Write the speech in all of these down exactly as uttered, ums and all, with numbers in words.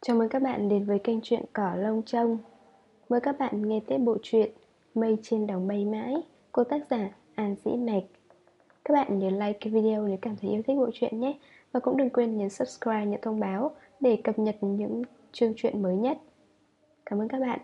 Chào mừng các bạn đến với kênh truyện Cỏ Lông Trông. Mời các bạn nghe tiếp bộ truyện Mây trên đầu mây mãi của tác giả An Dĩ Mạch. Các bạn nhớ like cái video nếu cảm thấy yêu thích bộ truyện nhé. Và cũng đừng quên nhấn subscribe, nhận thông báo để cập nhật những chương truyện mới nhất. Cảm ơn các bạn.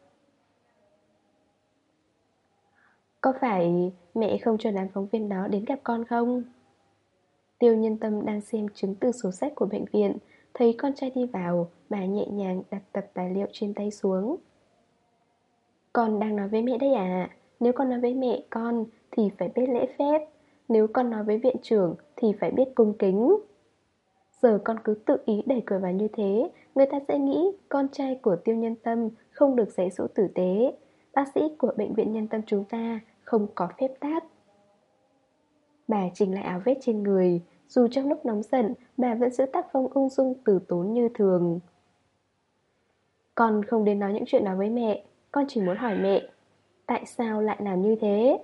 Có phải mẹ không cho đám phóng viên đó đến gặp con không? Tiêu Nhân Tâm đang xem chứng từ sổ sách của bệnh viện. Thấy con trai đi vào, bà nhẹ nhàng đặt tập tài liệu trên tay xuống. Con đang nói với mẹ đấy à? Nếu con nói với mẹ con thì phải biết lễ phép. Nếu con nói với viện trưởng thì phải biết cung kính. Giờ con cứ tự ý đẩy cửa vào như thế, người ta sẽ nghĩ con trai của Tiêu Nhân Tâm không được dạy dỗ tử tế. Bác sĩ của bệnh viện Nhân Tâm chúng ta không có phép tắc. Bà chỉnh lại áo vest trên người. Dù trong lúc nóng giận, bà vẫn giữ tác phong ung dung từ tốn như thường. Con không đến nói những chuyện đó với mẹ. Con chỉ muốn hỏi mẹ, tại sao lại làm như thế?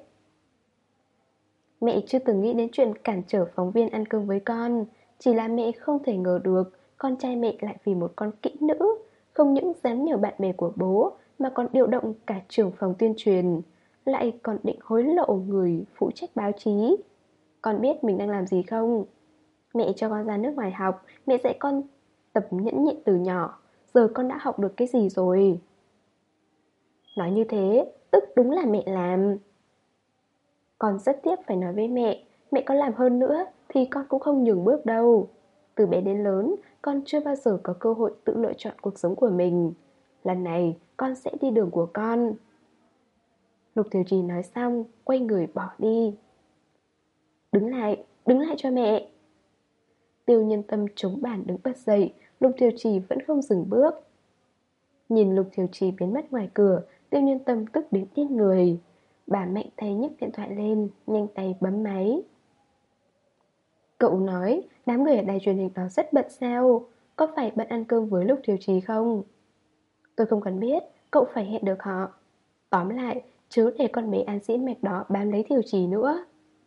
Mẹ chưa từng nghĩ đến chuyện cản trở phóng viên ăn cơm với con. Chỉ là mẹ không thể ngờ được con trai mẹ lại vì một con kỹ nữ không những dám nhờ bạn bè của bố mà còn điều động cả trưởng phòng tuyên truyền, lại còn định hối lộ người phụ trách báo chí. Con biết mình đang làm gì không? Mẹ cho con ra nước ngoài học, mẹ dạy con tập nhẫn nhịn từ nhỏ. Giờ con đã học được cái gì rồi? Nói như thế, tức đúng là mẹ làm. Con rất tiếc phải nói với mẹ, mẹ có làm hơn nữa thì con cũng không nhường bước đâu. Từ bé đến lớn, con chưa bao giờ có cơ hội tự lựa chọn cuộc sống của mình. Lần này, con sẽ đi đường của con. Lục Thiều Trì nói xong, quay người bỏ đi. Đứng lại, đứng lại cho mẹ. Tiêu Nhân Tâm chống bàn đứng bật dậy, Lục Thiều Trì vẫn không dừng bước. Nhìn Lục Thiều Trì biến mất ngoài cửa, Tiêu Nhân Tâm tức đến điên người. Bà mạnh tay nhấc điện thoại lên, nhanh tay bấm máy. Cậu nói đám người ở đài truyền hình đó rất bận sao? Có phải bận ăn cơm với Lục Thiều Trì không? Tôi không cần biết, cậu phải hẹn được họ. Tóm lại, chớ để con bé An Dĩ Mạch đó bám lấy Thiều Trì nữa.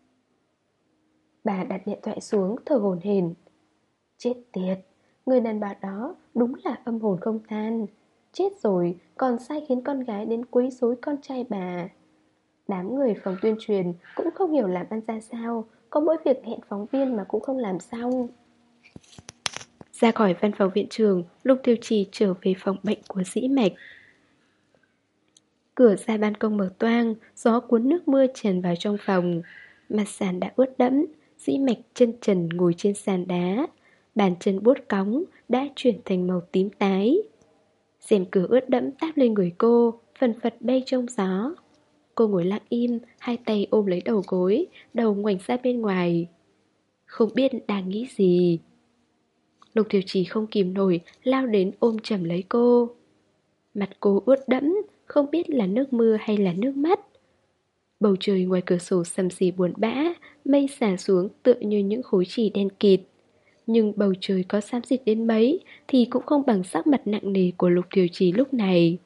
Bà đặt điện thoại xuống, thở hổn hển. Chết tiệt, người đàn bà đó đúng là âm hồn không tan. Chết rồi, còn sai khiến con gái đến quấy rối con trai bà. Đám người phòng tuyên truyền cũng không hiểu làm ăn ra sao, có mỗi việc hẹn phóng viên mà cũng không làm xong. Ra khỏi văn phòng viện trường, Lục Tiêu Trì trở về phòng bệnh của Dĩ Mạch. Cửa ra ban công mở toang, gió cuốn nước mưa tràn vào trong phòng. Mặt sàn đã ướt đẫm, Dĩ Mạch chân trần ngồi trên sàn đá. Bàn chân buốt cóng đã chuyển thành màu tím tái. Rèm cửa ướt đẫm táp lên người cô, phần phật bay trong gió. Cô ngồi lặng im, hai tay ôm lấy đầu gối, đầu ngoảnh ra bên ngoài. Không biết đang nghĩ gì. Lục Thiều Trì không kìm nổi, lao đến ôm chầm lấy cô. Mặt cô ướt đẫm, không biết là nước mưa hay là nước mắt. Bầu trời ngoài cửa sổ sầm sì buồn bã, mây xả xuống tựa như những khối chì đen kịt. Nhưng bầu trời có xám xịt đến mấy thì cũng không bằng sắc mặt nặng nề của Lục Thiều Trì lúc này.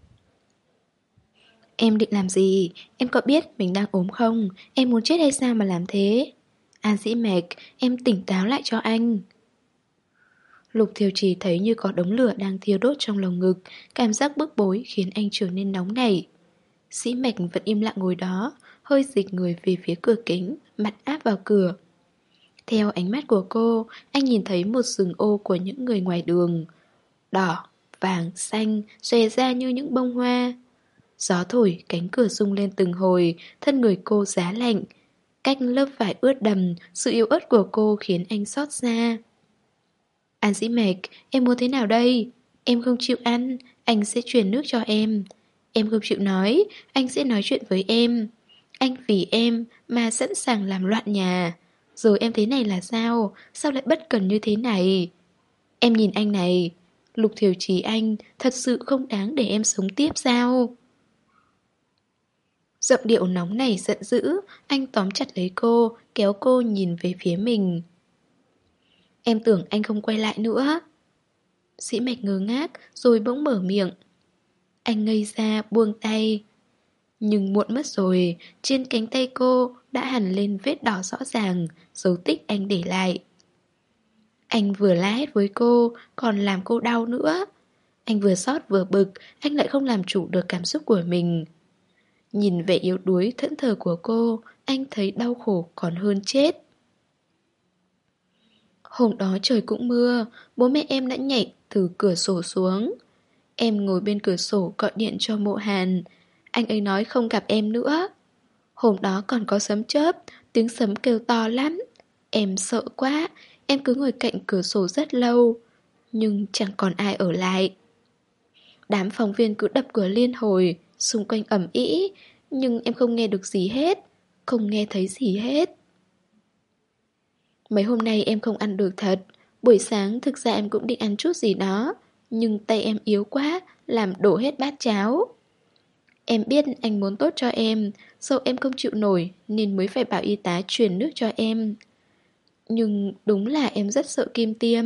Em định làm gì? Em có biết mình đang ốm không? Em muốn chết hay sao mà làm thế? An Dĩ Mạch, em tỉnh táo lại cho anh. Lục Thiều Trì thấy như có đống lửa đang thiêu đốt trong lồng ngực. Cảm giác bức bối khiến anh trở nên nóng nảy. Dĩ Mạch vẫn im lặng ngồi đó, hơi dịch người về phía cửa kính, mặt áp vào cửa. Theo ánh mắt của cô, anh nhìn thấy một rừng ô của những người ngoài đường. Đỏ, vàng, xanh, xòe ra như những bông hoa. Gió thổi, cánh cửa rung lên từng hồi, thân người cô giá lạnh. Cách lớp vải ướt đầm, sự yếu ớt của cô khiến anh xót xa. An Dĩ Mạch, em muốn thế nào đây? Em không chịu ăn, anh sẽ truyền nước cho em. Em không chịu nói, anh sẽ nói chuyện với em. Anh vì em mà sẵn sàng làm loạn nhà. Giờ em thế này là sao? Sao lại bất cần như thế này? Em nhìn anh này, Lục Thiều Trì anh thật sự không đáng để em sống tiếp sao? Giọng điệu nóng này giận dữ, anh tóm chặt lấy cô, kéo cô nhìn về phía mình. Em tưởng anh không quay lại nữa. Dĩ Mạch ngơ ngác, rồi bỗng mở miệng. Anh ngây ra, buông tay. Nhưng muộn mất rồi, trên cánh tay cô đã hằn lên vết đỏ rõ ràng, dấu tích anh để lại. Anh vừa la hét với cô, còn làm cô đau nữa. Anh vừa xót vừa bực, anh lại không làm chủ được cảm xúc của mình. Nhìn vẻ yếu đuối thẫn thờ của cô, anh thấy đau khổ còn hơn chết. Hôm đó trời cũng mưa, bố mẹ em đã nhảy từ cửa sổ xuống. Em ngồi bên cửa sổ gọi điện cho Mộ Hàn. Anh ấy nói không gặp em nữa. Hôm đó còn có sấm chớp, tiếng sấm kêu to lắm. Em sợ quá, em cứ ngồi cạnh cửa sổ rất lâu. Nhưng chẳng còn ai ở lại. Đám phóng viên cứ đập cửa liên hồi, xung quanh ầm ĩ, nhưng em không nghe được gì hết, không nghe thấy gì hết. Mấy hôm nay em không ăn được thật. Buổi sáng thực ra em cũng định ăn chút gì đó, nhưng tay em yếu quá, làm đổ hết bát cháo. Em biết anh muốn tốt cho em, sợ em không chịu nổi nên mới phải bảo y tá truyền nước cho em. Nhưng đúng là em rất sợ kim tiêm.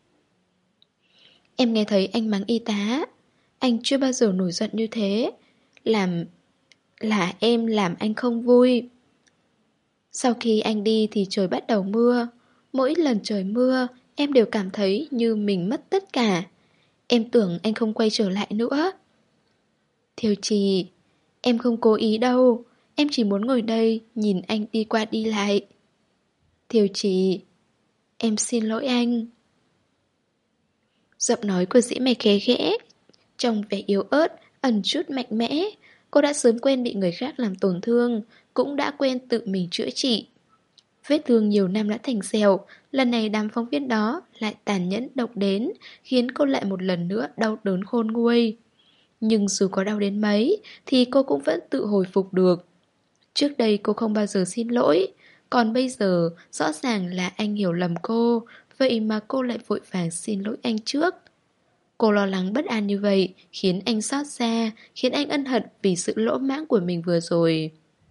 Em nghe thấy anh mắng y tá. Anh chưa bao giờ nổi giận như thế. Làm... là em làm anh không vui. Sau khi anh đi thì trời bắt đầu mưa. Mỗi lần trời mưa, em đều cảm thấy như mình mất tất cả. Em tưởng anh không quay trở lại nữa. Thiều Trì, em không cố ý đâu. Em chỉ muốn ngồi đây nhìn anh đi qua đi lại. Thiều Trì, em xin lỗi anh. Giọng nói của dĩ mạch khẽ khẽ, trong vẻ yếu ớt, ẩn chút mạnh mẽ. Cô đã sớm quen bị người khác làm tổn thương, cũng đã quen tự mình chữa trị. Vết thương nhiều năm đã thành sẹo, lần này đám phóng viên đó lại tàn nhẫn độc đến, khiến cô lại một lần nữa đau đớn khôn nguôi. Nhưng dù có đau đến mấy, thì cô cũng vẫn tự hồi phục được. Trước đây cô không bao giờ xin lỗi, còn bây giờ rõ ràng là anh hiểu lầm cô, vậy mà cô lại vội vàng xin lỗi anh trước. Cô lo lắng bất an như vậy, khiến anh xót xa, khiến anh ân hận vì sự lỗ mãng của mình vừa rồi.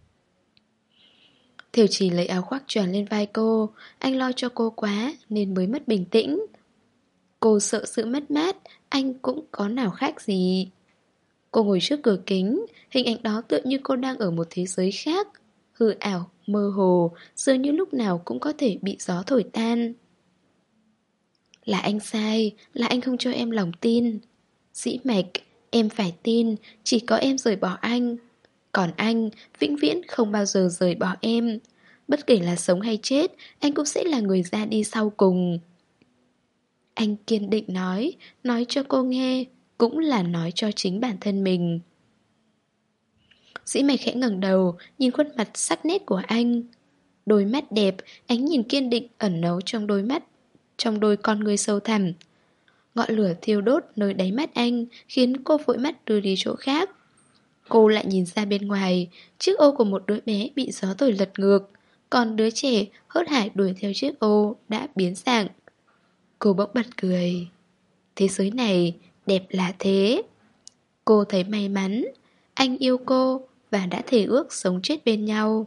Thiều Trì lấy áo khoác choàng lên vai cô, anh lo cho cô quá nên mới mất bình tĩnh. Cô sợ sự mất mát, anh cũng có nào khác gì. Cô ngồi trước cửa kính, hình ảnh đó tựa như cô đang ở một thế giới khác. Hư ảo, mơ hồ, dường như lúc nào cũng có thể bị gió thổi tan. Là anh sai, là anh không cho em lòng tin. Dĩ mạch, em phải tin, chỉ có em rời bỏ anh. Còn anh, vĩnh viễn không bao giờ rời bỏ em. Bất kể là sống hay chết, anh cũng sẽ là người ra đi sau cùng. Anh kiên định nói, nói cho cô nghe, cũng là nói cho chính bản thân mình. Dĩ mạch khẽ ngẩng đầu, nhìn khuôn mặt sắc nét của anh. Đôi mắt đẹp, ánh nhìn kiên định ẩn náu trong đôi mắt, trong đôi con người sâu thẳm. Ngọn lửa thiêu đốt nơi đáy mắt anh, khiến cô vội mắt đưa đi chỗ khác. Cô lại nhìn ra bên ngoài, chiếc ô của một đứa bé bị gió thổi lật ngược, còn đứa trẻ hớt hải đuổi theo chiếc ô đã biến dạng. Cô bỗng bật cười. Thế giới này đẹp là thế. Cô thấy may mắn, anh yêu cô và đã thề ước sống chết bên nhau.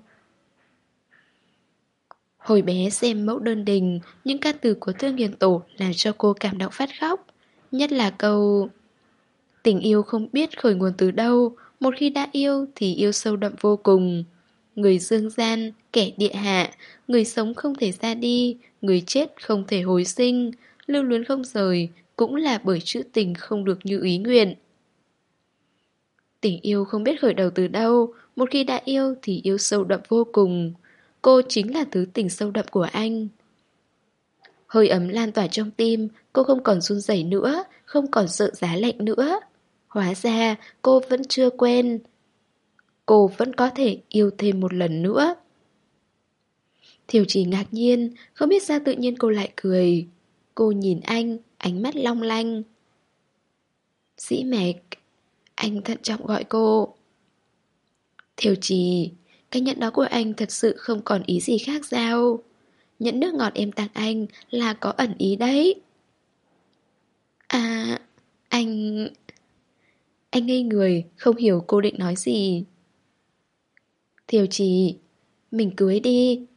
Hồi bé xem mẫu đơn đình, những ca từ của Thương Hiền Tổ làm cho cô cảm động phát khóc. Nhất là câu tình yêu không biết khởi nguồn từ đâu, một khi đã yêu thì yêu sâu đậm vô cùng. Người dương gian, kẻ địa hạ, người sống không thể ra đi, người chết không thể hồi sinh, lưu luyến không rời, cũng là bởi chữ tình không được như ý nguyện. Tình yêu không biết khởi đầu từ đâu, một khi đã yêu thì yêu sâu đậm vô cùng. Cô chính là thứ tình sâu đậm của anh. Hơi ấm lan tỏa trong tim, cô không còn run rẩy nữa, không còn sợ giá lạnh nữa. Hóa ra cô vẫn chưa quen. Cô vẫn có thể yêu thêm một lần nữa. Thiều Trì ngạc nhiên, không biết sao tự nhiên cô lại cười. Cô nhìn anh, ánh mắt long lanh. Dĩ mạch, anh thận trọng gọi cô. Thiều Trì, cái nhẫn đó của anh thật sự không còn ý gì khác sao? Nhẫn nước ngọt em tặng anh là có ẩn ý đấy. À, anh... Anh ngây người, không hiểu cô định nói gì. Thiều Trì, mình cưới đi.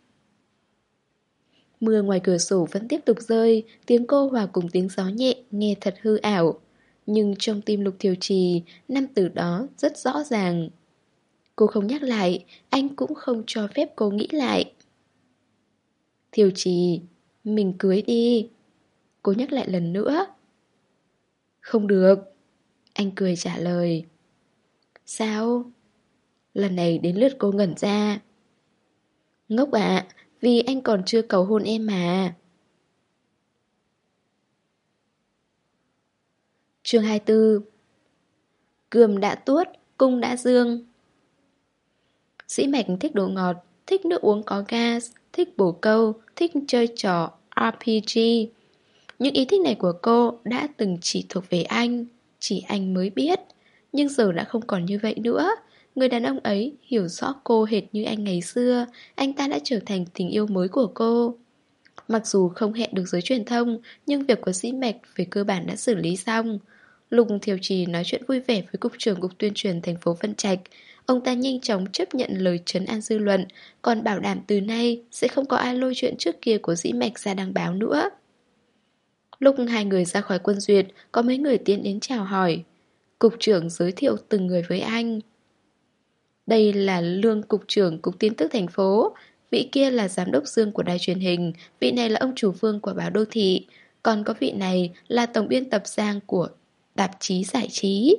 Mưa ngoài cửa sổ vẫn tiếp tục rơi, tiếng cô hòa cùng tiếng gió nhẹ, nghe thật hư ảo. Nhưng trong tim Lục Thiều Trì, năm từ đó rất rõ ràng. Cô không nhắc lại, anh cũng không cho phép cô nghĩ lại. Thiều Trì, mình cưới đi. Cô nhắc lại lần nữa. Không được. Anh cười trả lời. Sao? Lần này đến lượt cô ngẩn ra. Ngốc ạ, vì anh còn chưa cầu hôn em mà. Chương hai mươi tư. Cườm đã tuốt, cung đã dương. Sĩ Mạch thích đồ ngọt, thích nước uống có gas, thích bồ câu, thích chơi trò rờ pê giê. Những ý thích này của cô đã từng chỉ thuộc về anh, chỉ anh mới biết. Nhưng giờ đã không còn như vậy nữa. Người đàn ông ấy hiểu rõ cô hệt như anh ngày xưa. Anh ta đã trở thành tình yêu mới của cô. Mặc dù không hẹn được giới truyền thông, nhưng việc của Sĩ Mạch về cơ bản đã xử lý xong. Lục Thiều Trì nói chuyện vui vẻ với Cục trưởng Cục Tuyên truyền thành phố Vân Trạch. Ông ta nhanh chóng chấp nhận lời trấn an dư luận, còn bảo đảm từ nay sẽ không có ai lôi chuyện trước kia của Dĩ Mạch ra đăng báo nữa. Lúc hai người ra khỏi quân duyệt, có mấy người tiến đến chào hỏi. Cục trưởng giới thiệu từng người với anh. Đây là Lương Cục trưởng Cục Tin tức thành phố, vị kia là Giám đốc Dương của đài truyền hình, vị này là ông chủ Vương của báo Đô Thị, còn có vị này là Tổng biên tập Giang của tạp chí giải trí.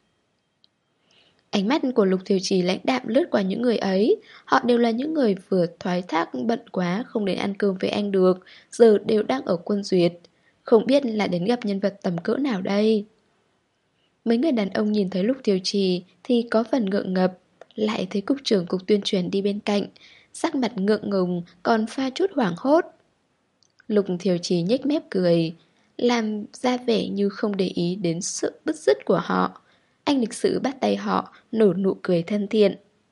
Ánh mắt của Lục Thiều Trì lãnh đạm lướt qua những người ấy. Họ đều là những người vừa thoái thác bận quá không đến ăn cơm với anh được, giờ đều đang ở quân duyệt. Không biết là đến gặp nhân vật tầm cỡ nào đây. Mấy người đàn ông nhìn thấy Lục Thiều Trì thì có phần ngượng ngập. Lại thấy cục trưởng cục tuyên truyền đi bên cạnh, sắc mặt ngượng ngùng còn pha chút hoảng hốt. Lục Thiều Trì nhếch mép cười, làm ra vẻ như không để ý đến sự bứt rứt của họ. Anh lịch sự bắt tay họ, nở nụ cười thân thiện.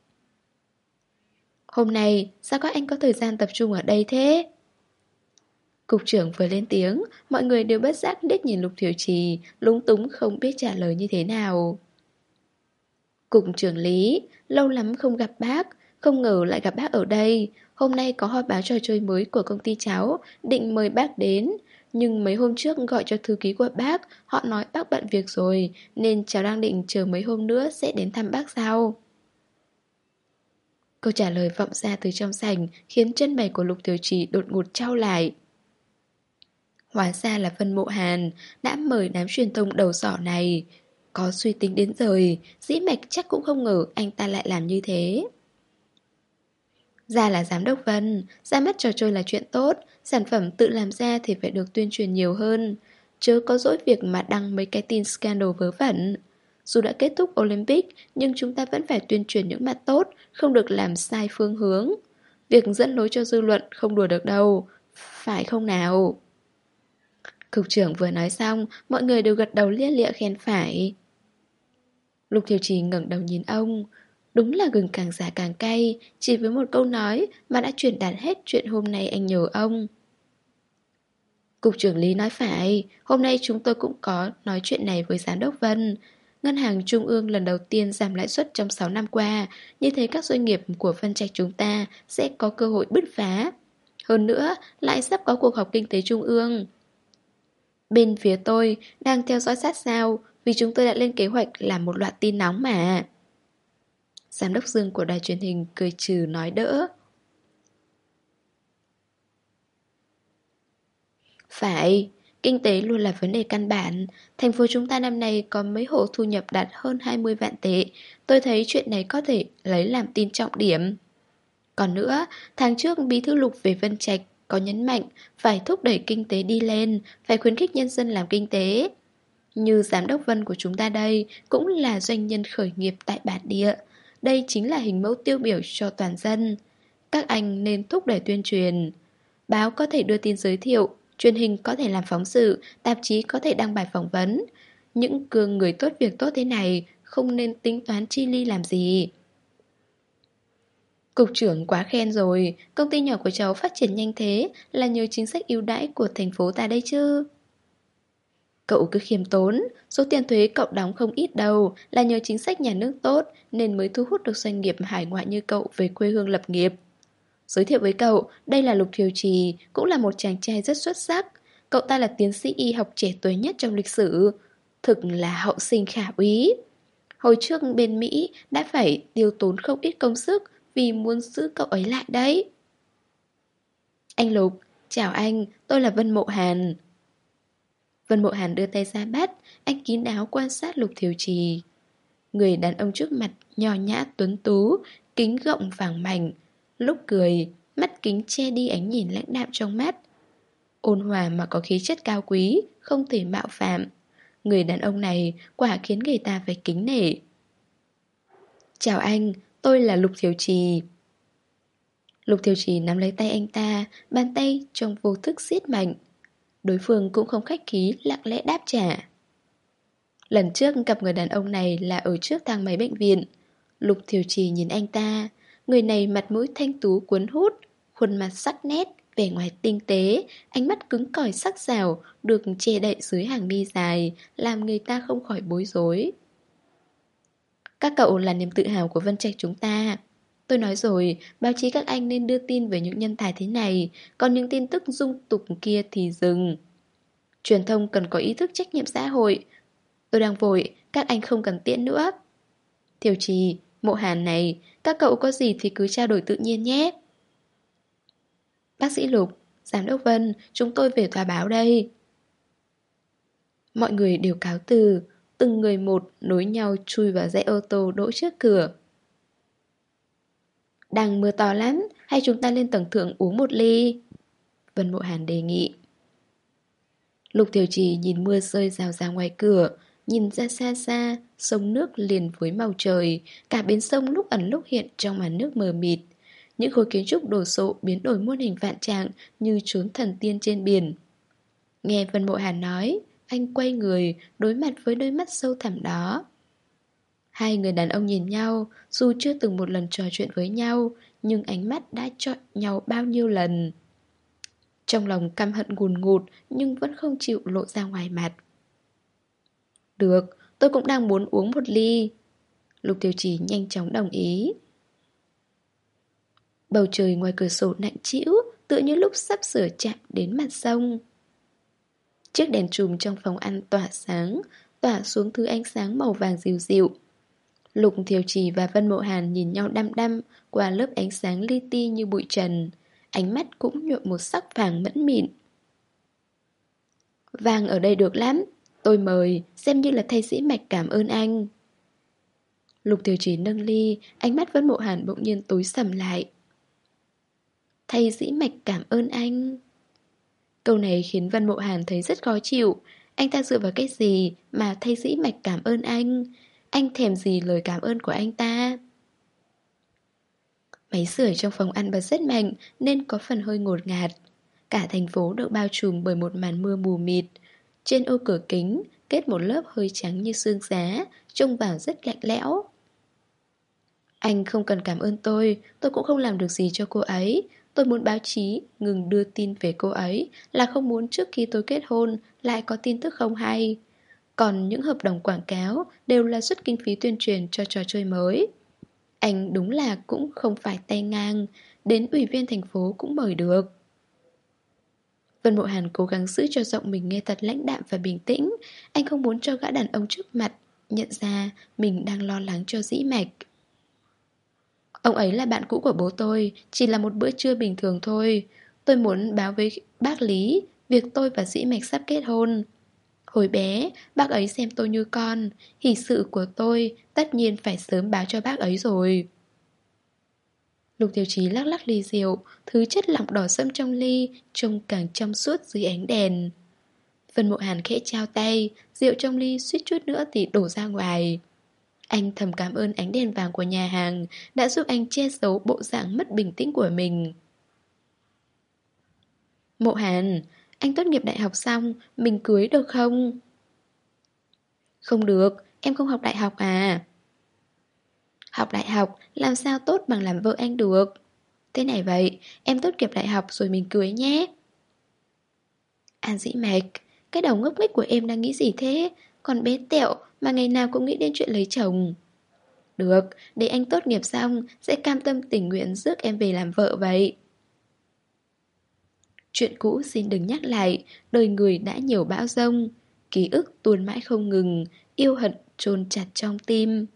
Hôm nay, sao các anh có thời gian tập trung ở đây thế? Cục trưởng vừa lên tiếng, mọi người đều bất giác liếc nhìn Lục Thiều Trì, lúng túng không biết trả lời như thế nào. Cục trưởng Lý, lâu lắm không gặp bác, không ngờ lại gặp bác ở đây. Hôm nay có họp báo trò chơi mới của công ty cháu, định mời bác đến. Nhưng mấy hôm trước gọi cho thư ký của bác, họ nói bác bận việc rồi, nên cháu đang định chờ mấy hôm nữa sẽ đến thăm bác sau. Câu trả lời vọng ra từ trong sảnh khiến chân mày của Lục Tiểu Trì đột ngột chau lại. Hóa ra là Vân Mộ Hàn đã mời đám truyền thông đầu sỏ này. Có suy tính đến rồi, Dĩ Mạch chắc cũng không ngờ anh ta lại làm như thế. Ra là giám đốc Vân, ra mắt trò chơi là chuyện tốt, sản phẩm tự làm ra thì phải được tuyên truyền nhiều hơn. Chớ có dỗi việc mà đăng mấy cái tin scandal vớ vẩn. Dù đã kết thúc Olympic, nhưng chúng ta vẫn phải tuyên truyền những mặt tốt, không được làm sai phương hướng. Việc dẫn lối cho dư luận không đùa được đâu, phải không nào? Cục trưởng vừa nói xong, mọi người đều gật đầu lia lịa khen phải. Lục Thiều Trì ngẩng đầu nhìn ông. Đúng là gừng càng già càng cay, chỉ với một câu nói mà đã truyền đạt hết chuyện hôm nay anh nhờ ông. Cục trưởng Lý nói phải, hôm nay chúng tôi cũng có nói chuyện này với Giám đốc Vân. Ngân hàng Trung ương lần đầu tiên giảm lãi suất trong sáu năm qua, như thế các doanh nghiệp của Vân Trạch chúng ta sẽ có cơ hội bứt phá. Hơn nữa, lại sắp có cuộc họp kinh tế Trung ương. Bên phía tôi đang theo dõi sát sao, vì chúng tôi đã lên kế hoạch làm một loạt tin nóng mà. Giám đốc Dương của đài truyền hình cười trừ nói đỡ. Phải, kinh tế luôn là vấn đề căn bản. Thành phố chúng ta năm nay có mấy hộ thu nhập đạt hơn hai mươi vạn tệ. Tôi thấy chuyện này có thể lấy làm tin trọng điểm. Còn nữa, tháng trước Bí thư Lục về Vân Trạch có nhấn mạnh phải thúc đẩy kinh tế đi lên, phải khuyến khích nhân dân làm kinh tế. Như giám đốc Vân của chúng ta đây cũng là doanh nhân khởi nghiệp tại bản địa. Đây chính là hình mẫu tiêu biểu cho toàn dân. Các anh nên thúc đẩy tuyên truyền. Báo có thể đưa tin giới thiệu, truyền hình có thể làm phóng sự, tạp chí có thể đăng bài phỏng vấn. Những cường người tốt việc tốt thế này không nên tính toán chi ly làm gì. Cục trưởng quá khen rồi, công ty nhỏ của cháu phát triển nhanh thế là nhờ chính sách ưu đãi của thành phố ta đây chứ. Cậu cứ khiêm tốn, số tiền thuế cậu đóng không ít đâu, là nhờ chính sách nhà nước tốt nên mới thu hút được doanh nghiệp hải ngoại như cậu về quê hương lập nghiệp. Giới thiệu với cậu, đây là Lục Thiều Trì, cũng là một chàng trai rất xuất sắc. Cậu ta là tiến sĩ y học trẻ tuổi nhất trong lịch sử, thực là hậu sinh khả úy. Hồi trước bên Mỹ đã phải tiêu tốn không ít công sức vì muốn giữ cậu ấy lại đấy. Anh Lục, chào anh, tôi là Vân Mộ Hàn. Vân Mộ Hàn đưa tay ra bắt. Anh kín đáo quan sát Lục Thiều Trì. Người đàn ông trước mặt nho nhã tuấn tú, kính gọng vàng mảnh. Lúc cười, mắt kính che đi ánh nhìn lãnh đạm trong mắt. Ôn hòa mà có khí chất cao quý, không thể mạo phạm. Người đàn ông này quả khiến người ta phải kính nể. Chào anh, tôi là Lục Thiều Trì. Lục Thiều Trì nắm lấy tay anh ta, bàn tay trong vô thức siết mạnh. Đối phương cũng không khách khí, lặng lẽ đáp trả. Lần trước gặp người đàn ông này là ở trước thang máy bệnh viện. Lục Thiều Trì nhìn anh ta. Người này mặt mũi thanh tú cuốn hút, khuôn mặt sắc nét, vẻ ngoài tinh tế, ánh mắt cứng cỏi sắc sảo, được che đậy dưới hàng mi dài, làm người ta không khỏi bối rối. Các cậu là niềm tự hào của Vân Trạch chúng ta. Tôi nói rồi, báo chí các anh nên đưa tin về những nhân tài thế này, còn những tin tức dung tục kia thì dừng. Truyền thông cần có ý thức trách nhiệm xã hội. Tôi đang vội, các anh không cần tiễn nữa. Thiều Trì, Mộ Hàn này, các cậu có gì thì cứ trao đổi tự nhiên nhé. Bác sĩ Lục, Giám đốc Vân, chúng tôi về tòa báo đây. Mọi người đều cáo từ, từng người một nối nhau chui vào dãy ô tô đỗ trước cửa. Đang mưa to lắm, hay chúng ta lên tầng thượng uống một ly? Vân Mộ Hàn đề nghị. Lục Thiều Trì nhìn mưa rơi rào rào ngoài cửa, nhìn ra xa xa, sông nước liền với màu trời, cả bến sông lúc ẩn lúc hiện trong màn nước mờ mịt. Những khối kiến trúc đồ sộ biến đổi muôn hình vạn trạng như chốn thần tiên trên biển. Nghe Vân Mộ Hàn nói, anh quay người, đối mặt với đôi mắt sâu thẳm đó. Hai người đàn ông nhìn nhau, dù chưa từng một lần trò chuyện với nhau, nhưng ánh mắt đã chọn nhau bao nhiêu lần. Trong lòng căm hận ngùn ngụt, nhưng vẫn không chịu lộ ra ngoài mặt. Được, tôi cũng đang muốn uống một ly. Lục Thiều Trì nhanh chóng đồng ý. Bầu trời ngoài cửa sổ nặng trĩu, tựa như lúc sắp sửa chạm đến mặt sông. Chiếc đèn chùm trong phòng ăn tỏa sáng, tỏa xuống thứ ánh sáng màu vàng dịu dịu. Lục Thiều Trì và Vân Mộ Hàn nhìn nhau đăm đăm qua lớp ánh sáng li ti như bụi trần. Ánh mắt cũng nhuộm một sắc vàng mẫn mịn. Vàng ở đây được lắm, tôi mời, xem như là thầy sĩ Mạch cảm ơn anh. Lục Thiều Trì nâng ly, ánh mắt Vân Mộ Hàn bỗng nhiên tối sầm lại. Thầy sĩ Mạch cảm ơn anh. Câu này khiến Vân Mộ Hàn thấy rất khó chịu. Anh ta dựa vào cái gì mà thầy sĩ Mạch cảm ơn anh? Anh thèm gì lời cảm ơn của anh ta? Máy sưởi trong phòng ăn bật rất mạnh nên có phần hơi ngột ngạt. Cả thành phố được bao trùm bởi một màn mưa mù mịt. Trên ô cửa kính kết một lớp hơi trắng như sương giá, trông vào rất lạnh lẽo. Anh không cần cảm ơn tôi, tôi cũng không làm được gì cho cô ấy. Tôi muốn báo chí ngừng đưa tin về cô ấy, là không muốn trước khi tôi kết hôn lại có tin tức không hay. Còn những hợp đồng quảng cáo đều là xuất kinh phí tuyên truyền cho trò chơi mới. Anh đúng là cũng không phải tay ngang, đến ủy viên thành phố cũng mời được. Vân Mộ Hàn cố gắng giữ cho giọng mình nghe thật lãnh đạm và bình tĩnh. Anh không muốn cho gã đàn ông trước mặt nhận ra mình đang lo lắng cho Dĩ Mạch. Ông ấy là bạn cũ của bố tôi, chỉ là một bữa trưa bình thường thôi. Tôi muốn báo với bác Lý việc tôi và Dĩ Mạch sắp kết hôn. Hồi bé, bác ấy xem tôi như con, hỷ sự của tôi tất nhiên phải sớm báo cho bác ấy rồi. Lục Tiểu Trí lắc lắc ly rượu, thứ chất lỏng đỏ sẫm trong ly trông càng trong suốt dưới ánh đèn. Vân Mộ Hàn khẽ trao tay, rượu trong ly suýt chút nữa thì đổ ra ngoài. Anh thầm cảm ơn ánh đèn vàng của nhà hàng đã giúp anh che giấu bộ dạng mất bình tĩnh của mình. Mộ Hàn, anh tốt nghiệp đại học xong, mình cưới được không? Không được, em không học đại học à? Học đại học làm sao tốt bằng làm vợ anh được. Thế này vậy, em tốt nghiệp đại học rồi mình cưới nhé. An Dĩ Mạch, cái đầu ngốc nghếch của em đang nghĩ gì thế? Còn bé tẹo mà ngày nào cũng nghĩ đến chuyện lấy chồng. Được, để anh tốt nghiệp xong sẽ cam tâm tình nguyện rước em về làm vợ vậy. Chuyện cũ xin đừng nhắc lại, đời người đã nhiều bão giông. Ký ức tuôn mãi không ngừng, yêu hận chôn chặt trong tim.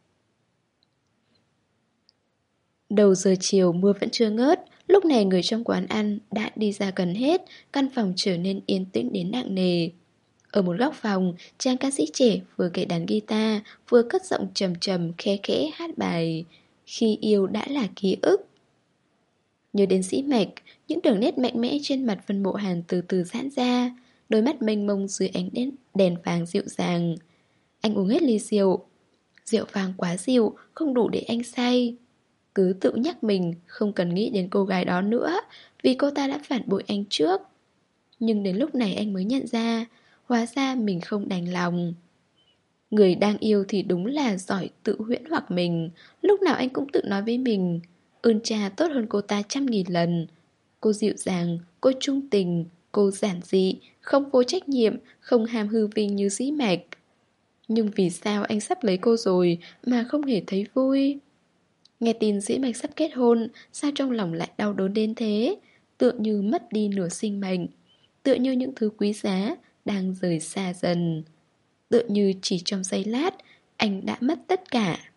Đầu giờ chiều mưa vẫn chưa ngớt, lúc này người trong quán ăn đã đi ra gần hết, căn phòng trở nên yên tĩnh đến nặng nề. Ở một góc phòng, chàng ca sĩ trẻ vừa kể đàn guitar, vừa cất giọng trầm trầm khẽ khẽ hát bài Khi yêu đã là ký ức. Nhớ đến Dĩ Mạch, những đường nét mạnh mẽ trên mặt Vân Mộ Hàn từ từ giãn ra, đôi mắt mênh mông dưới ánh đèn, đèn vàng dịu dàng. Anh uống hết ly rượu. Rượu vàng quá dịu, không đủ để anh say. Cứ tự nhắc mình không cần nghĩ đến cô gái đó nữa, vì cô ta đã phản bội anh trước. Nhưng đến lúc này anh mới nhận ra, hóa ra mình không đành lòng. Người đang yêu thì đúng là giỏi tự huyễn hoặc mình. Lúc nào anh cũng tự nói với mình, ơn cha tốt hơn cô ta trăm nghìn lần. Cô dịu dàng, cô trung tình, cô giản dị, không vô trách nhiệm, không ham hư vinh như Dĩ Mạch. Nhưng vì sao anh sắp lấy cô rồi mà không hề thấy vui? Nghe tin Dĩ Mạch sắp kết hôn, sao trong lòng lại đau đớn đến thế? Tựa như mất đi nửa sinh mệnh, tựa như những thứ quý giá đang rời xa dần, tựa như chỉ trong giây lát anh đã mất tất cả.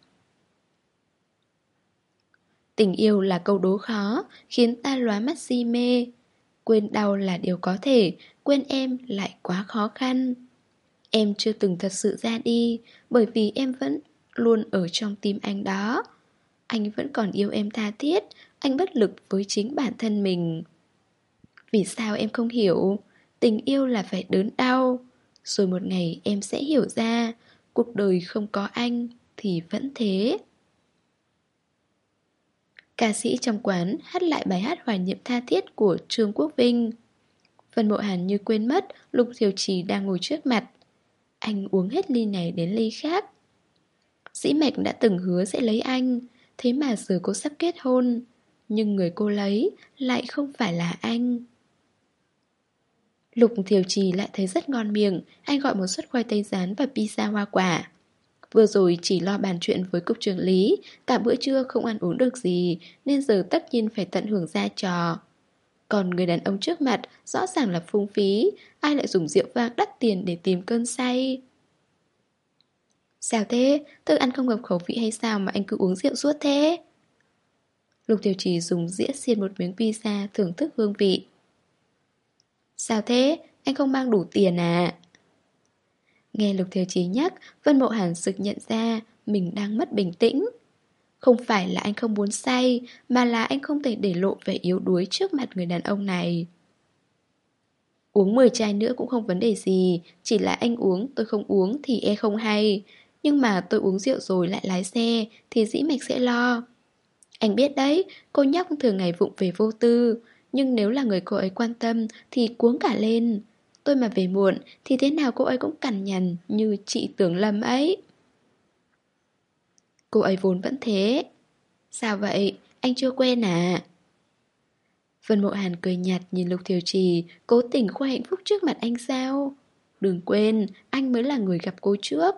Tình yêu là câu đố khó, khiến ta lóa mắt si mê. Quên đau là điều có thể, quên em lại quá khó khăn. Em chưa từng thật sự ra đi, bởi vì em vẫn luôn ở trong tim anh đó. Anh vẫn còn yêu em tha thiết, anh bất lực với chính bản thân mình. Vì sao em không hiểu? Tình yêu là phải đớn đau. Rồi một ngày em sẽ hiểu ra, cuộc đời không có anh thì vẫn thế. Ca sĩ trong quán hát lại bài hát hoài niệm tha thiết của Trương Quốc Vinh. Vân Mộ Hàn như quên mất Lục Thiều Trì đang ngồi trước mặt. Anh uống hết ly này đến ly khác. Dĩ Mạch đã từng hứa sẽ lấy anh, thế mà giờ cô sắp kết hôn, nhưng người cô lấy lại không phải là anh. Lục Thiều Trì lại thấy rất ngon miệng. Anh gọi một suất khoai tây rán và pizza hoa quả. Vừa rồi chỉ lo bàn chuyện với cục trưởng lý, cả bữa trưa không ăn uống được gì, nên giờ tất nhiên phải tận hưởng gia trò. Còn người đàn ông trước mặt rõ ràng là phung phí, ai lại dùng rượu vang đắt tiền để tìm cơn say. Sao thế? Thức ăn không hợp khẩu vị hay sao mà anh cứ uống rượu suốt thế? Lục Tiểu Trì dùng dĩa xiên một miếng pizza thưởng thức hương vị. Sao thế? Anh không mang đủ tiền à? Nghe Lục Thiều Chí nhắc, Vân Mộ Hàn sực nhận ra mình đang mất bình tĩnh. Không phải là anh không muốn say, mà là anh không thể để lộ vẻ yếu đuối trước mặt người đàn ông này. Uống mười chai nữa cũng không vấn đề gì, chỉ là anh uống, tôi không uống thì e không hay. Nhưng mà tôi uống rượu rồi lại lái xe thì Dĩ Mạch sẽ lo. Anh biết đấy, cô nhóc thường ngày vụng về vô tư, nhưng nếu là người cô ấy quan tâm thì cuống cả lên. Tôi mà về muộn thì thế nào cô ấy cũng cằn nhằn như chị Tưởng Lâm ấy. Cô ấy vốn vẫn thế. Sao vậy? Anh chưa quen à? Vân Mộ Hàn cười nhạt nhìn Lục Thiều Trì, cố tình khoe hạnh phúc trước mặt anh sao? Đừng quên, anh mới là người gặp cô trước.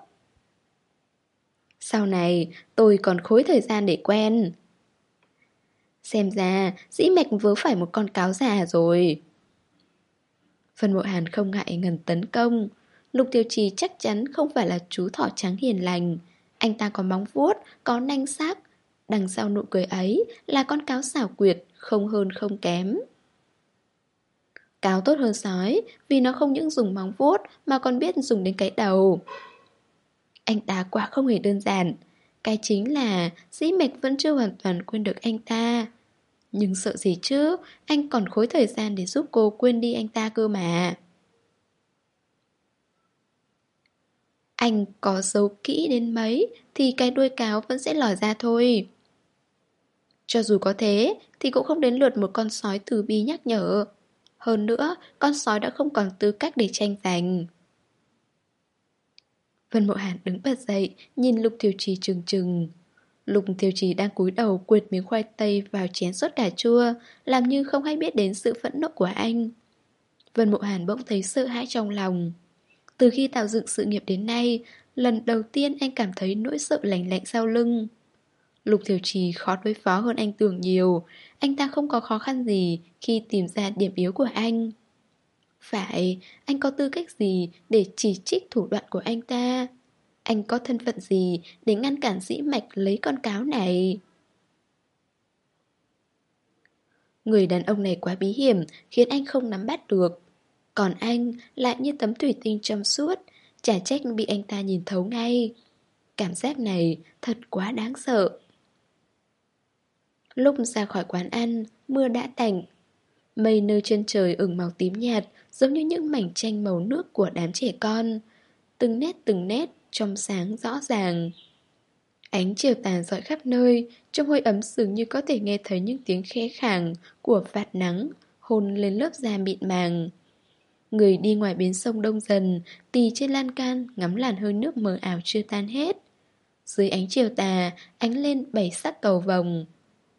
Sau này, tôi còn khối thời gian để quen. Xem ra, Dĩ Mạch vớ phải một con cáo già rồi. Vân Mộ Hàn không ngại ngần tấn công. Lục Tiêu Trì chắc chắn không phải là chú thỏ trắng hiền lành. Anh ta có móng vuốt, có nanh sắc. Đằng sau nụ cười ấy là con cáo xảo quyệt, không hơn không kém. Cáo tốt hơn sói, vì nó không những dùng móng vuốt mà còn biết dùng đến cái đầu. Anh ta quả không hề đơn giản. Cái chính là Dĩ Mạch vẫn chưa hoàn toàn quên được anh ta. Nhưng sợ gì chứ, anh còn khối thời gian để giúp cô quên đi anh ta cơ mà. Anh có giấu kỹ đến mấy thì cái đuôi cáo vẫn sẽ lòi ra thôi. Cho dù có thế thì cũng không đến lượt một con sói từ bi nhắc nhở. Hơn nữa, con sói đã không còn tư cách để tranh giành. Vân Mộ Hàn đứng bật dậy, nhìn Lục Thiều Trì trừng trừng. Lục Thiều Trì đang cúi đầu quệt miếng khoai tây vào chén sốt cà chua, làm như không hay biết đến sự phẫn nộ của anh. Vân Mộ Hàn bỗng thấy sợ hãi trong lòng. Từ khi tạo dựng sự nghiệp đến nay, lần đầu tiên anh cảm thấy nỗi sợ lạnh lạnh sau lưng. Lục Thiều Trì khó đối phó hơn anh tưởng nhiều. Anh ta không có khó khăn gì khi tìm ra điểm yếu của anh. Phải, anh có tư cách gì để chỉ trích thủ đoạn của anh ta? Anh có thân phận gì để ngăn cản Dĩ Mạch lấy con cáo này? Người đàn ông này quá bí hiểm, khiến anh không nắm bắt được. Còn anh lại như tấm thủy tinh trong suốt, chả trách bị anh ta nhìn thấu ngay. Cảm giác này thật quá đáng sợ. Lúc ra khỏi quán ăn, mưa đã tạnh. Mây nơi chân trời ửng màu tím nhạt, giống như những mảnh tranh màu nước của đám trẻ con. Từng nét từng nét, trong sáng rõ ràng. Ánh chiều tà rọi khắp nơi, trong hơi ấm dường như có thể nghe thấy những tiếng khẽ khàng của vạt nắng hôn lên lớp da mịn màng. Người đi ngoài bến sông đông dần, tì trên lan can ngắm làn hơi nước mờ ảo chưa tan hết. Dưới ánh chiều tà, ánh lên bảy sắc cầu vồng.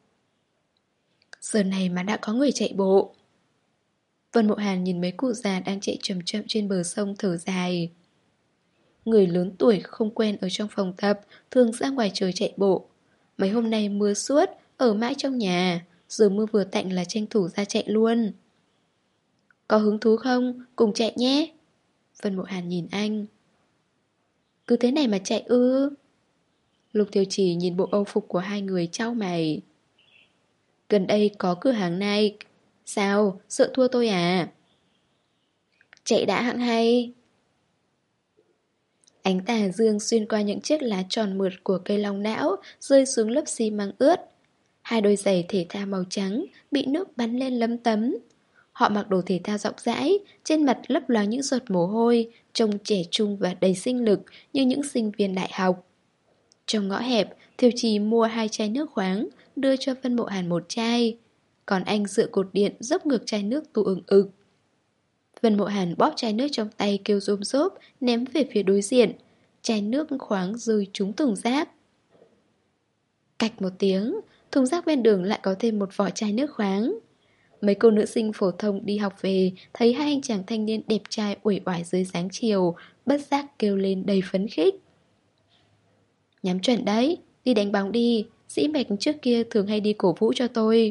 Giờ này mà đã có người chạy bộ. Vân Mộ Hàn nhìn mấy cụ già đang chạy chậm chậm trên bờ sông thở dài. Người lớn tuổi không quen ở trong phòng tập, thường ra ngoài trời chạy bộ. Mấy hôm nay mưa suốt, ở mãi trong nhà, giờ mưa vừa tạnh là tranh thủ ra chạy luôn. Có hứng thú không? Cùng chạy nhé. Vân Mộ Hàn nhìn anh. Cứ thế này mà chạy ư? Lục Thiều Chỉ nhìn bộ âu phục của hai người chau mày. Gần đây có cửa hàng Nike. Sao? Sợ thua tôi à? Chạy đã hẵng hay. Ánh tà dương xuyên qua những chiếc lá tròn mượt của cây long não, rơi xuống lớp xi măng ướt. Hai đôi giày thể thao màu trắng bị nước bắn lên lấm tấm. Họ mặc đồ thể thao rộng rãi, trên mặt lấp loáng những giọt mồ hôi, trông trẻ trung và đầy sinh lực như những sinh viên đại học. Trong ngõ hẹp, Thiều Trì mua hai chai nước khoáng, đưa cho Vân Mộ Hàn một chai. Còn anh dựa cột điện dốc ngược chai nước tu ừng ực. Vân Mộ Hàn bóp chai nước trong tay kêu rôm rốp, ném về phía đối diện. Chai nước khoáng rơi trúng thùng rác. Cạch một tiếng, thùng rác bên đường lại có thêm một vỏ chai nước khoáng. Mấy cô nữ sinh phổ thông đi học về, thấy hai anh chàng thanh niên đẹp trai uể oải dưới sáng chiều, bất giác kêu lên đầy phấn khích. Nhắm chuẩn đấy, đi đánh bóng đi, Dĩ Mạch trước kia thường hay đi cổ vũ cho tôi.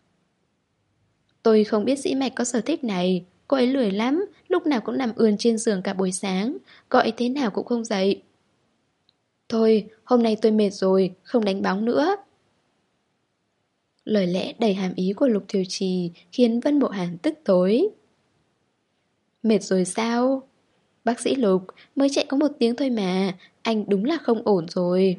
Tôi không biết Dĩ Mạch có sở thích này, cô ấy lười lắm, lúc nào cũng nằm ườn trên giường cả buổi sáng, gọi thế nào cũng không dậy. Thôi, hôm nay tôi mệt rồi, không đánh bóng nữa. Lời lẽ đầy hàm ý của Lục Thiều Trì khiến Vân Mộ Hàn tức tối. Mệt rồi sao? Bác sĩ Lục, mới chạy có một tiếng thôi mà, anh đúng là không ổn rồi.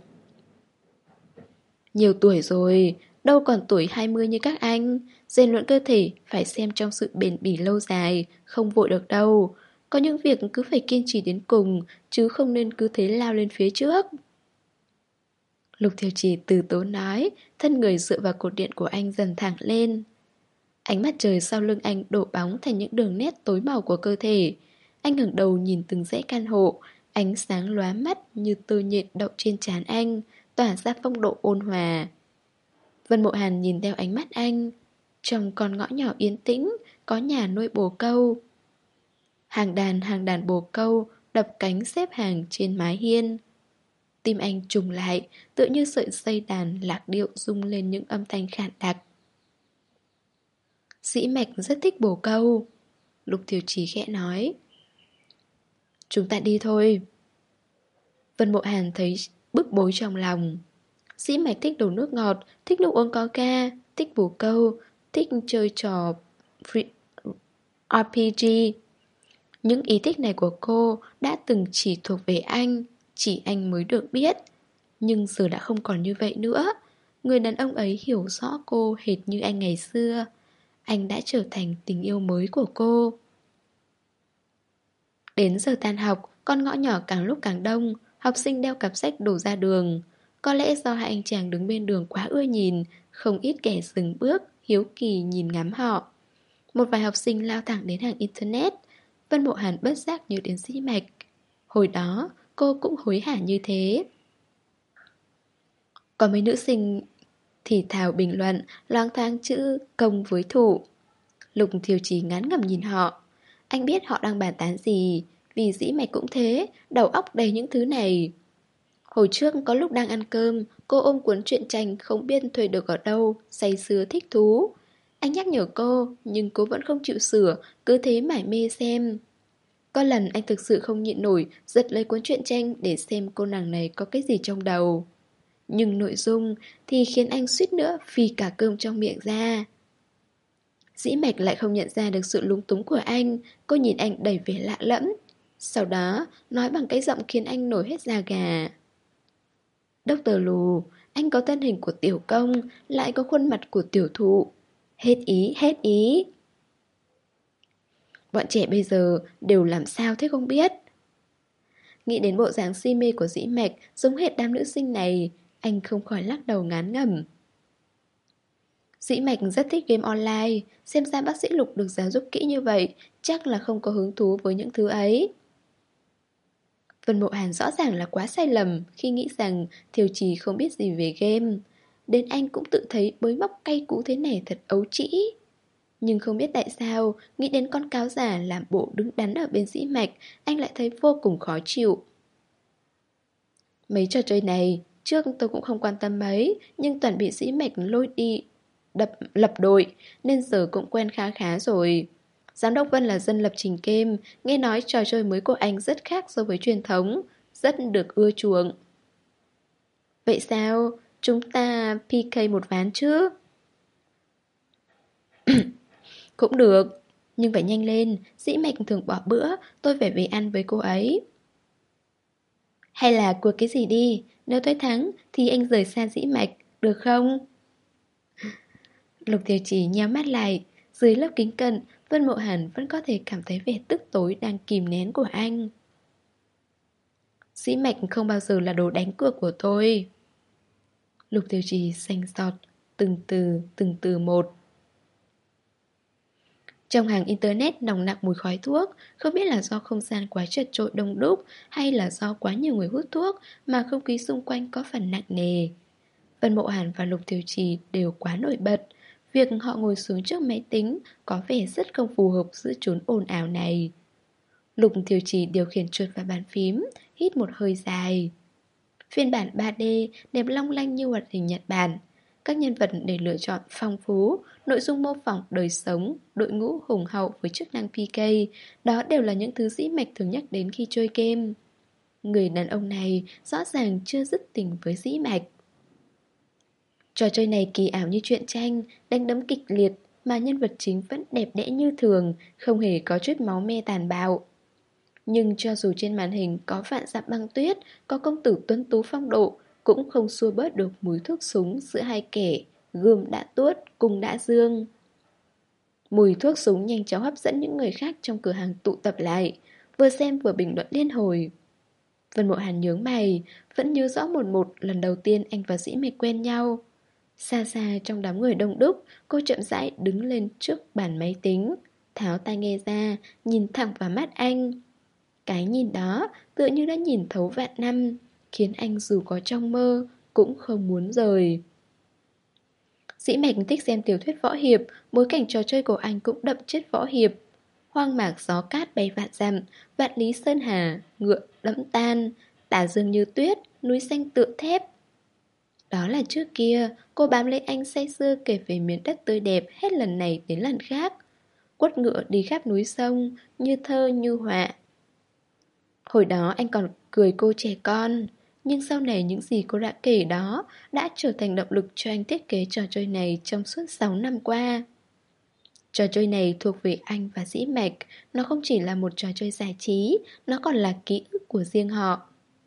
Nhiều tuổi rồi, đâu còn tuổi hai mươi như các anh. Rèn luyện cơ thể phải xem trong sự bền bỉ lâu dài, không vội được đâu. Có những việc cứ phải kiên trì đến cùng, chứ không nên cứ thế lao lên phía trước. Lục Thiều Trì từ tốn nói, thân người dựa vào cột điện của anh dần thẳng lên. Ánh mặt trời sau lưng anh đổ bóng thành những đường nét tối màu của cơ thể. Anh ngẩng đầu nhìn từng dãy căn hộ, ánh sáng lóa mắt như tơ nhện đậu trên trán anh, tỏa ra phong độ ôn hòa. Vân Mộ Hàn nhìn theo ánh mắt anh. Trong con ngõ nhỏ yên tĩnh, có nhà nuôi bồ câu. Hàng đàn hàng đàn bồ câu đập cánh xếp hàng trên mái hiên. Tim anh trùng lại, tựa như sợi dây đàn lạc điệu rung lên những âm thanh khản đặc. Dĩ Mạch rất thích bồ câu. Lục Thiều Trì khẽ nói. Chúng ta đi thôi. Vân Mộ Hàn thấy bức bối trong lòng. Dĩ Mạch thích đồ nước ngọt, thích nước uống coca, thích bồ câu, thích chơi trò rờ pê giê. Những ý thích này của cô đã từng chỉ thuộc về anh, chỉ anh mới được biết. Nhưng giờ đã không còn như vậy nữa. Người đàn ông ấy hiểu rõ cô hệt như anh ngày xưa. Anh đã trở thành tình yêu mới của cô. Đến giờ tan học, con ngõ nhỏ càng lúc càng đông. Học sinh đeo cặp sách đổ ra đường. Có lẽ do hai anh chàng đứng bên đường quá ưa nhìn, không ít kẻ dừng bước, hiếu kỳ nhìn ngắm họ. Một vài học sinh lao thẳng đến hàng internet. Vân Mộ Hàn bất giác nhớ đến Dĩ Mạch. Hồi đó, cô cũng hối hả như thế. Có mấy nữ sinh thì thào bình luận, loáng thoáng chữ công với thủ. Lục Thiều Trì ngán ngẩm nhìn họ. Anh biết họ đang bàn tán gì, vì Dĩ Mạch cũng thế, đầu óc đầy những thứ này. Hồi trước có lúc đang ăn cơm, cô ôm cuốn truyện tranh không biết thuê được ở đâu, say sưa thích thú. Anh nhắc nhở cô, nhưng cô vẫn không chịu sửa, cứ thế mải mê xem. Có lần anh thực sự không nhịn nổi, giật lấy cuốn truyện tranh để xem cô nàng này có cái gì trong đầu. Nhưng nội dung thì khiến anh suýt nữa phì cả cơm trong miệng ra. Dĩ Mạch lại không nhận ra được sự lúng túng của anh. Cô nhìn anh đầy vẻ lạ lẫm. Sau đó nói bằng cái giọng khiến anh nổi hết da gà. Doctor Lù, anh có thân hình của tiểu công, lại có khuôn mặt của tiểu thụ. Hết ý, hết ý. Bọn trẻ bây giờ đều làm sao thế không biết. Nghĩ đến bộ dáng si mê của Dĩ Mạch giống hệt đám nữ sinh này, anh không khỏi lắc đầu ngán ngẩm. Dĩ Mạch rất thích game online, xem ra bác sĩ Lục được giáo dục kỹ như vậy, chắc là không có hứng thú với những thứ ấy. Vân Mộ Hàn rõ ràng là quá sai lầm khi nghĩ rằng Thiều Trì không biết gì về game. Đến anh cũng tự thấy bới móc cay cú thế này thật ấu trĩ. Nhưng không biết tại sao, nghĩ đến con cáo giả làm bộ đứng đắn ở bên Dĩ Mạch, anh lại thấy vô cùng khó chịu. Mấy trò chơi này, trước tôi cũng không quan tâm mấy, nhưng toàn bị Dĩ Mạch lôi đi đập lập đội, nên giờ cũng quen khá khá rồi. Giám đốc Vân là dân lập trình game, nghe nói trò chơi mới của anh rất khác so với truyền thống, rất được ưa chuộng. Vậy sao? Chúng ta pê ca một ván chứ? Cũng được, nhưng phải nhanh lên, Dĩ Mạch thường bỏ bữa, tôi phải về ăn với cô ấy. Hay là cuộc cái gì đi, nếu tôi thắng thì anh rời xa Dĩ Mạch, được không? Lục Thiều Chỉ nhắm mắt lại, dưới lớp kính cận, Vân Mộ Hàn vẫn có thể cảm thấy vẻ tức tối đang kìm nén của anh. Dĩ Mạch không bao giờ là đồ đánh cược của tôi. Lục Thiều Chỉ xanh xọt, từng từ, từng từ một. Trong hàng internet nồng nặc mùi khói thuốc, không biết là do không gian quá chật chội đông đúc hay là do quá nhiều người hút thuốc mà không khí xung quanh có phần nặng nề. Vân Mộ Hàn và Lục Thiều Trì đều quá nổi bật. Việc họ ngồi xuống trước máy tính có vẻ rất không phù hợp giữa chốn ồn ào này. Lục Thiều Trì điều khiển chuột vào bàn phím, hít một hơi dài. Phiên bản ba D đẹp long lanh như hoạt hình Nhật Bản. Các nhân vật để lựa chọn phong phú, nội dung mô phỏng đời sống, đội ngũ hùng hậu với chức năng pê ca. Đó đều là những thứ Dĩ Mạch thường nhắc đến khi chơi game. Người đàn ông này rõ ràng chưa dứt tình với Dĩ Mạch. Trò chơi này kỳ ảo như truyện tranh, đánh đấm kịch liệt mà nhân vật chính vẫn đẹp đẽ như thường, không hề có chút máu me tàn bạo. Nhưng cho dù trên màn hình có vạn dặm băng tuyết, có công tử tuấn tú phong độ, cũng không xua bớt được mùi thuốc súng giữa hai kẻ, gươm đã tuốt, cung đã dương. Mùi thuốc súng nhanh chóng hấp dẫn những người khác trong cửa hàng tụ tập lại, vừa xem vừa bình luận liên hồi. Vân Mộ Hàn nhướng mày, vẫn nhớ rõ một một lần đầu tiên anh và Dĩ Mạch quen nhau. Xa xa trong đám người đông đúc, cô chậm rãi đứng lên trước bàn máy tính, tháo tai nghe ra, nhìn thẳng vào mắt anh. Cái nhìn đó tựa như đã nhìn thấu vạn năm, khiến anh dù có trong mơ cũng không muốn rời. Dĩ Mạch thích xem tiểu thuyết võ hiệp, bối cảnh trò chơi của anh cũng đậm chất võ hiệp. Hoang mạc gió cát bay vạn dặm, vạn lý sơn hà, ngựa đẫm tan, tà dương như tuyết, núi xanh tựa thép. Đó là trước kia, cô bám lấy anh say sưa kể về miền đất tươi đẹp hết lần này đến lần khác. Quất ngựa đi khắp núi sông, như thơ như họa. Hồi đó anh còn cười cô trẻ con, nhưng sau này những gì cô đã kể đó đã trở thành động lực cho anh thiết kế trò chơi này trong suốt sáu năm qua. Trò chơi này thuộc về anh và Dĩ Mạch, nó không chỉ là một trò chơi giải trí, nó còn là ký ức của riêng họ.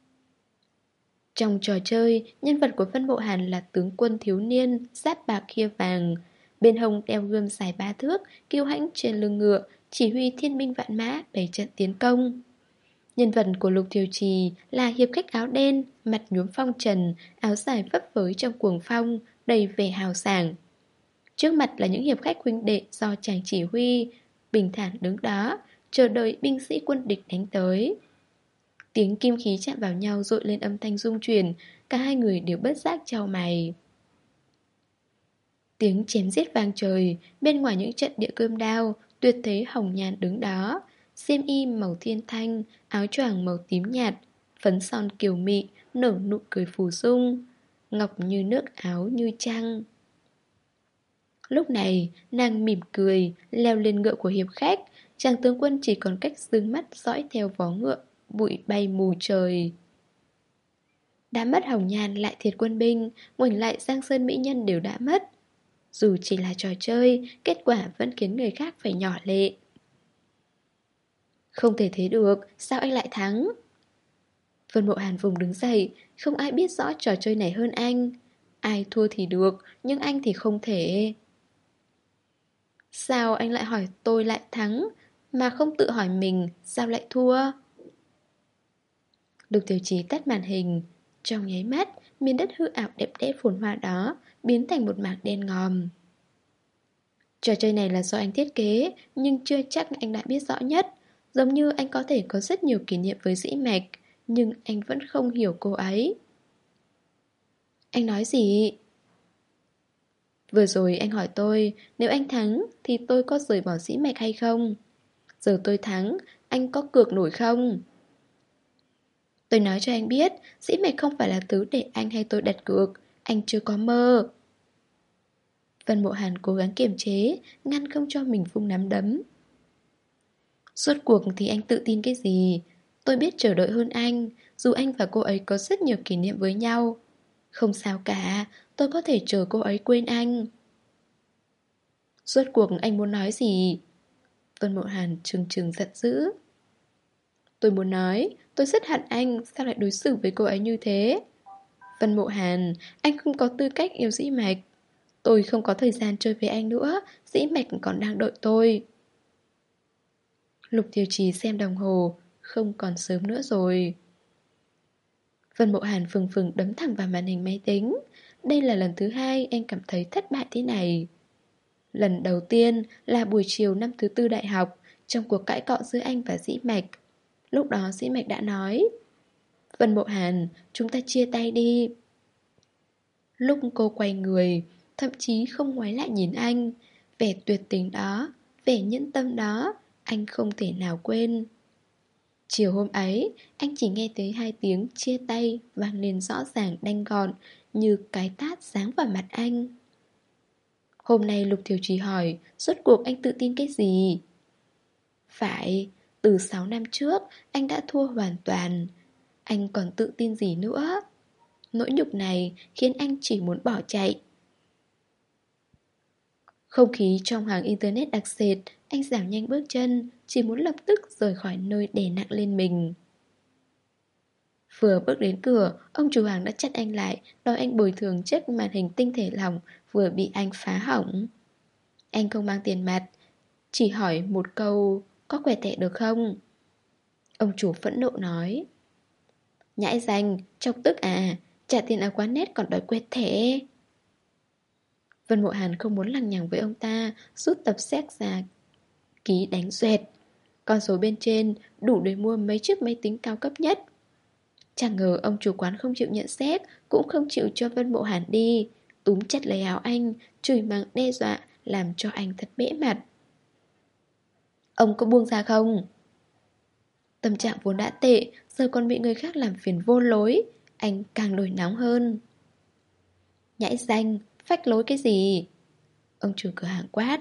Trong trò chơi, nhân vật của Vân Mộ Hàn là tướng quân thiếu niên, giáp bạc khia vàng, bên hông đeo gươm dài ba thước, kiêu hãnh trên lưng ngựa, chỉ huy thiên binh vạn mã bày trận tiến công. Nhân vật của Lục Thiều Trì là hiệp khách áo đen, mặt nhuốm phong trần, áo dài phấp phới trong cuồng phong, đầy vẻ hào sảng. Trước mặt là những hiệp khách huynh đệ do chàng chỉ huy, bình thản đứng đó, chờ đợi binh sĩ quân địch đánh tới. Tiếng kim khí chạm vào nhau dội lên âm thanh rung chuyển, cả hai người đều bất giác chau mày. Tiếng chém giết vang trời, bên ngoài những trận địa cơm đao, tuyệt thế hồng nhàn đứng đó. Xiêm y màu thiên thanh, áo choàng màu tím nhạt, phấn son kiều mị, nở nụ cười phù dung, ngọc như nước áo như trăng. Lúc này, nàng mỉm cười, leo lên ngựa của hiệp khách, chàng tướng quân chỉ còn cách dương mắt dõi theo vó ngựa, bụi bay mù trời. Đã mất hồng nhan lại thiệt quân binh, ngoảnh lại giang sơn mỹ nhân đều đã mất. Dù chỉ là trò chơi, kết quả vẫn khiến người khác phải nhỏ lệ. Không thể thế được, sao anh lại thắng? Vân Mộ Hàn vùng đứng dậy, không ai biết rõ trò chơi này hơn anh. Ai thua thì được, nhưng anh thì không thể. Sao anh lại hỏi tôi lại thắng, mà không tự hỏi mình sao lại thua? Lục Tiểu Chí tắt màn hình. Trong nháy mắt, miền đất hư ảo đẹp đẽ phồn hoa đó biến thành một mảng đen ngòm. Trò chơi này là do anh thiết kế, nhưng chưa chắc anh đã biết rõ nhất. Giống như anh có thể có rất nhiều kỷ niệm với Dĩ Mạch, nhưng anh vẫn không hiểu cô ấy. Anh nói gì? Vừa rồi anh hỏi tôi, nếu anh thắng thì tôi có rời bỏ Dĩ Mạch hay không? Giờ tôi thắng, anh có cược nổi không? Tôi nói cho anh biết, Dĩ Mạch không phải là thứ để anh hay tôi đặt cược. Anh chưa có mơ. Vân Mộ Hàn cố gắng kiềm chế, ngăn không cho mình vung nắm đấm. Suốt cuộc thì anh tự tin cái gì? Tôi biết chờ đợi hơn anh, dù anh và cô ấy có rất nhiều kỷ niệm với nhau. Không sao cả, tôi có thể chờ cô ấy quên anh. Suốt cuộc anh muốn nói gì? Vân Mộ Hàn trừng trừng giận dữ. Tôi muốn nói, tôi rất hận anh, sao lại đối xử với cô ấy như thế? Vân Mộ Hàn, anh không có tư cách yêu Dĩ Mạch. Tôi không có thời gian chơi với anh nữa, Dĩ Mạch còn đang đợi tôi. Lục Tiêu Trì xem đồng hồ, không còn sớm nữa rồi. Vân Mộ Hàn phừng phừng đấm thẳng vào màn hình máy tính. Đây là lần thứ hai anh cảm thấy thất bại thế này. Lần đầu tiên là buổi chiều năm thứ tư đại học, trong cuộc cãi cọ giữa anh và Dĩ Mạch. Lúc đó Dĩ Mạch đã nói, Vân Mộ Hàn, chúng ta chia tay đi. Lúc cô quay người, thậm chí không ngoái lại nhìn anh. Vẻ tuyệt tình đó, vẻ nhẫn tâm đó, anh không thể nào quên. Chiều hôm ấy, anh chỉ nghe thấy hai tiếng chia tay vang lên rõ ràng đanh gọn, như cái tát giáng vào mặt anh. Hôm nay Lục Thiều Trì hỏi, rốt cuộc anh tự tin cái gì? Phải, từ sáu năm trước, anh đã thua hoàn toàn. Anh còn tự tin gì nữa? Nỗi nhục này khiến anh chỉ muốn bỏ chạy. Không khí trong hàng internet đặc sệt, anh giảm nhanh bước chân, chỉ muốn lập tức rời khỏi nơi đè nặng lên mình. Vừa bước đến cửa, ông chủ hàng đã chặn anh lại, đòi anh bồi thường chiếc màn hình tinh thể lỏng vừa bị anh phá hỏng. Anh không mang tiền mặt, chỉ hỏi một câu, có quẹt thẻ được không? Ông chủ phẫn nộ nói. Nhãi danh, chọc tức à, trả tiền ở quán net còn đòi quẹt thẻ. Vân Mộ Hàn không muốn lằng nhằng với ông ta, rút tập xét ra, ký đánh duyệt. Con số bên trên đủ để mua mấy chiếc máy tính cao cấp nhất. Chẳng ngờ ông chủ quán không chịu nhận xét, cũng không chịu cho Vân Mộ Hàn đi, túm chặt lấy áo anh, chửi mắng đe dọa, làm cho anh thật bẽ mặt. Ông có buông ra không? Tâm trạng vốn đã tệ, giờ còn bị người khác làm phiền vô lối, anh càng nổi nóng hơn. Nhãi danh, phách lối cái gì? Ông chủ cửa hàng quát.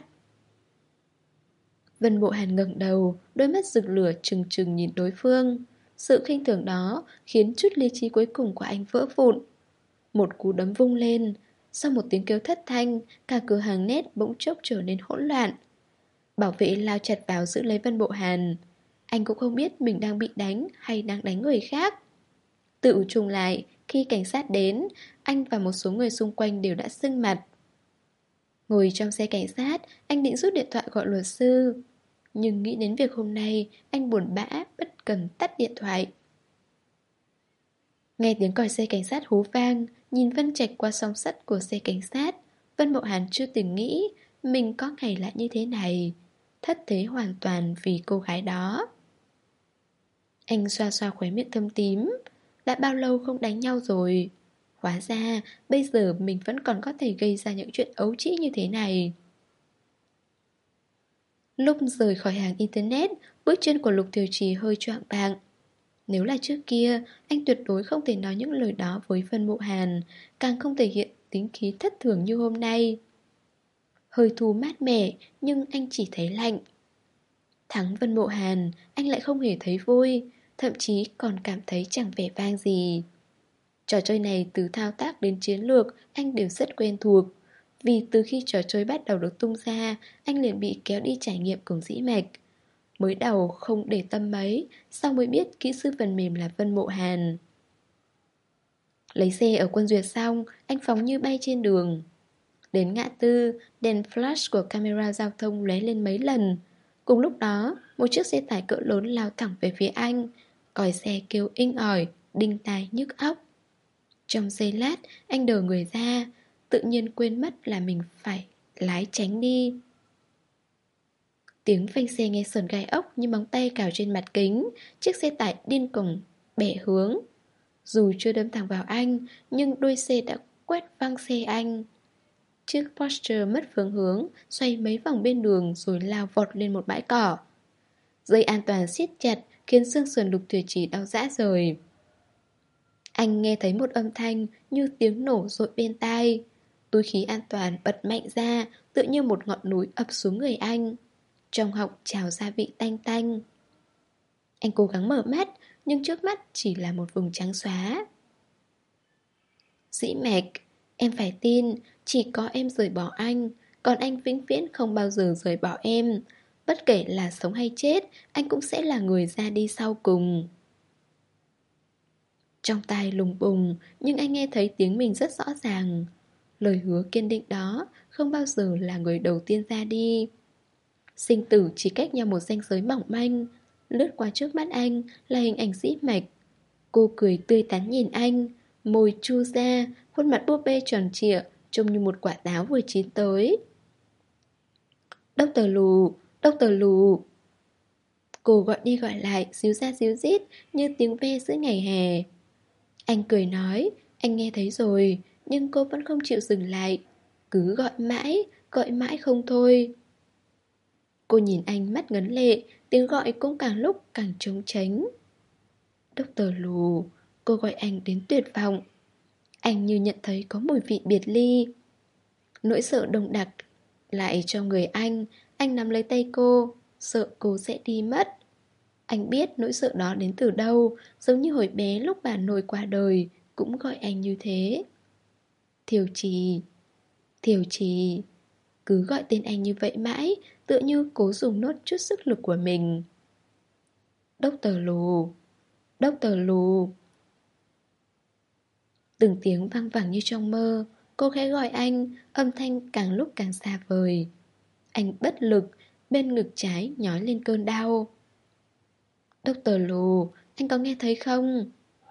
Vân Mộ Hàn ngẩng đầu, đôi mắt rực lửa trừng trừng nhìn đối phương. Sự khinh thường đó khiến chút lý trí cuối cùng của anh vỡ vụn. Một cú đấm vung lên, sau một tiếng kêu thất thanh, cả cửa hàng nét bỗng chốc trở nên hỗn loạn. Bảo vệ lao chặt vào giữ lấy Vân Mộ Hàn. Anh cũng không biết mình đang bị đánh hay đang đánh người khác. Tự trùng lại, khi cảnh sát đến, anh và một số người xung quanh đều đã sưng mặt. Ngồi trong xe cảnh sát, anh định rút điện thoại gọi luật sư. Nhưng nghĩ đến việc hôm nay, anh buồn bã, bất cần tắt điện thoại. Nghe tiếng còi xe cảnh sát hú vang, nhìn Vân Trạch qua song sắt của xe cảnh sát, Vân Mộ Hàn chưa từng nghĩ mình có ngày lại như thế này. Thất thế hoàn toàn vì cô gái đó. Anh xoa xoa khóe miệng thâm tím. Đã bao lâu không đánh nhau rồi? Hóa ra, bây giờ mình vẫn còn có thể gây ra những chuyện ấu trĩ như thế này. Lúc rời khỏi hàng internet, bước chân của Lục Thiều Trì hơi choạng váng. Nếu là trước kia, anh tuyệt đối không thể nói những lời đó với Vân Mộ Hàn, càng không thể hiện tính khí thất thường như hôm nay. Hơi thu mát mẻ, nhưng anh chỉ thấy lạnh. Thắng Vân Mộ Hàn, anh lại không hề thấy vui, thậm chí còn cảm thấy chẳng vẻ vang gì. Trò chơi này từ thao tác đến chiến lược, anh đều rất quen thuộc. Vì từ khi trò chơi bắt đầu được tung ra, anh liền bị kéo đi trải nghiệm cùng Dĩ Mạch. Mới đầu không để tâm mấy, sau mới biết kỹ sư phần mềm là Vân Mộ Hàn. Lấy xe ở Quân Duyệt xong, anh phóng như bay trên đường. Đến ngã tư, đèn flash của camera giao thông lóe lên mấy lần. Cùng lúc đó, một chiếc xe tải cỡ lớn lao thẳng về phía anh. Còi xe kêu inh ỏi, đinh tai nhức óc. Trong giây lát, anh đờ người ra, tự nhiên quên mất là mình phải lái tránh đi. Tiếng phanh xe nghe sờn gai ốc như móng tay cào trên mặt kính. Chiếc xe tải điên cuồng bẻ hướng. Dù chưa đâm thẳng vào anh, nhưng đuôi xe đã quét văng xe anh. Chiếc Porsche mất phương hướng, xoay mấy vòng bên đường rồi lao vọt lên một bãi cỏ. Dây an toàn siết chặt khiến xương sườn Lục Tuyệt Chỉ đau rã rời. Anh nghe thấy một âm thanh như tiếng nổ dội bên tai. Túi khí an toàn bật mạnh ra, tự như một ngọn núi ập xuống người anh. Trong họng trào ra vị tanh tanh. Anh cố gắng mở mắt, nhưng trước mắt chỉ là một vùng trắng xóa. Dĩ Mạch, em phải tin, chỉ có em rời bỏ anh, còn anh vĩnh viễn không bao giờ rời bỏ em. Bất kể là sống hay chết, anh cũng sẽ là người ra đi sau cùng. Trong tai lùng bùng, nhưng anh nghe thấy tiếng mình rất rõ ràng. Lời hứa kiên định đó không bao giờ là người đầu tiên ra đi. Sinh tử chỉ cách nhau một ranh giới mỏng manh. Lướt qua trước mắt anh là hình ảnh Dĩ Mạch. Cô cười tươi tắn nhìn anh, môi chu ra, khuôn mặt búp bê tròn trịa, trông như một quả táo vừa chín tới. Doctor Lù, Doctor Lù. Cô gọi đi gọi lại, díu ra díu dít như tiếng ve giữa ngày hè. Anh cười nói, anh nghe thấy rồi, nhưng cô vẫn không chịu dừng lại. Cứ gọi mãi, gọi mãi không thôi. Cô nhìn anh mắt ngấn lệ, tiếng gọi cũng càng lúc càng trống tránh. Doctor Lù, cô gọi anh đến tuyệt vọng. Anh như nhận thấy có mùi vị biệt ly. Nỗi sợ đông đặc lại cho người anh. Anh nắm lấy tay cô, sợ cô sẽ đi mất. Anh biết nỗi sợ đó đến từ đâu, giống như hồi bé lúc bà nội qua đời cũng gọi anh như thế. Thiều Trì, Thiều Trì. Cứ gọi tên anh như vậy mãi, tựa như cố dùng nốt chút sức lực của mình. Doctor Lù, Doctor Lù. Từng tiếng vang vẳng như trong mơ. Cô khẽ gọi anh, âm thanh càng lúc càng xa vời. Anh bất lực, bên ngực trái nhói lên cơn đau. Doctor Lù, anh có nghe thấy không?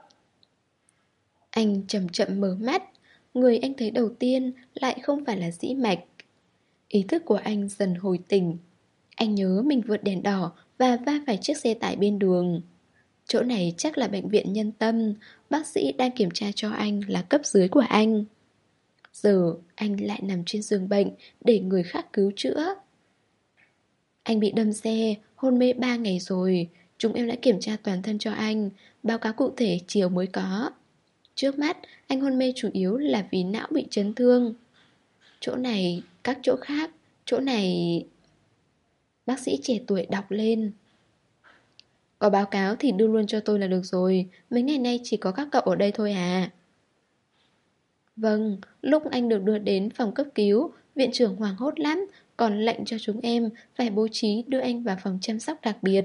Anh chậm chậm mở mắt. Người anh thấy đầu tiên lại không phải là Dĩ Mạch. Ý thức của anh dần hồi tỉnh. Anh nhớ mình vượt đèn đỏ và va phải chiếc xe tải bên đường. Chỗ này chắc là bệnh viện Nhân Tâm. Bác sĩ đang kiểm tra cho anh là cấp dưới của anh. Giờ anh lại nằm trên giường bệnh để người khác cứu chữa. Anh bị đâm xe, hôn mê ba ngày rồi. Chúng em đã kiểm tra toàn thân cho anh. Báo cáo cụ thể chiều mới có. Trước mắt, anh hôn mê chủ yếu là vì não bị chấn thương. Chỗ này, các chỗ khác, chỗ này... Bác sĩ trẻ tuổi đọc lên. Có báo cáo thì đưa luôn cho tôi là được rồi. Mấy ngày nay chỉ có các cậu ở đây thôi à. Vâng, lúc anh được đưa đến phòng cấp cứu, viện trưởng hoảng hốt lắm, còn lệnh cho chúng em phải bố trí đưa anh vào phòng chăm sóc đặc biệt.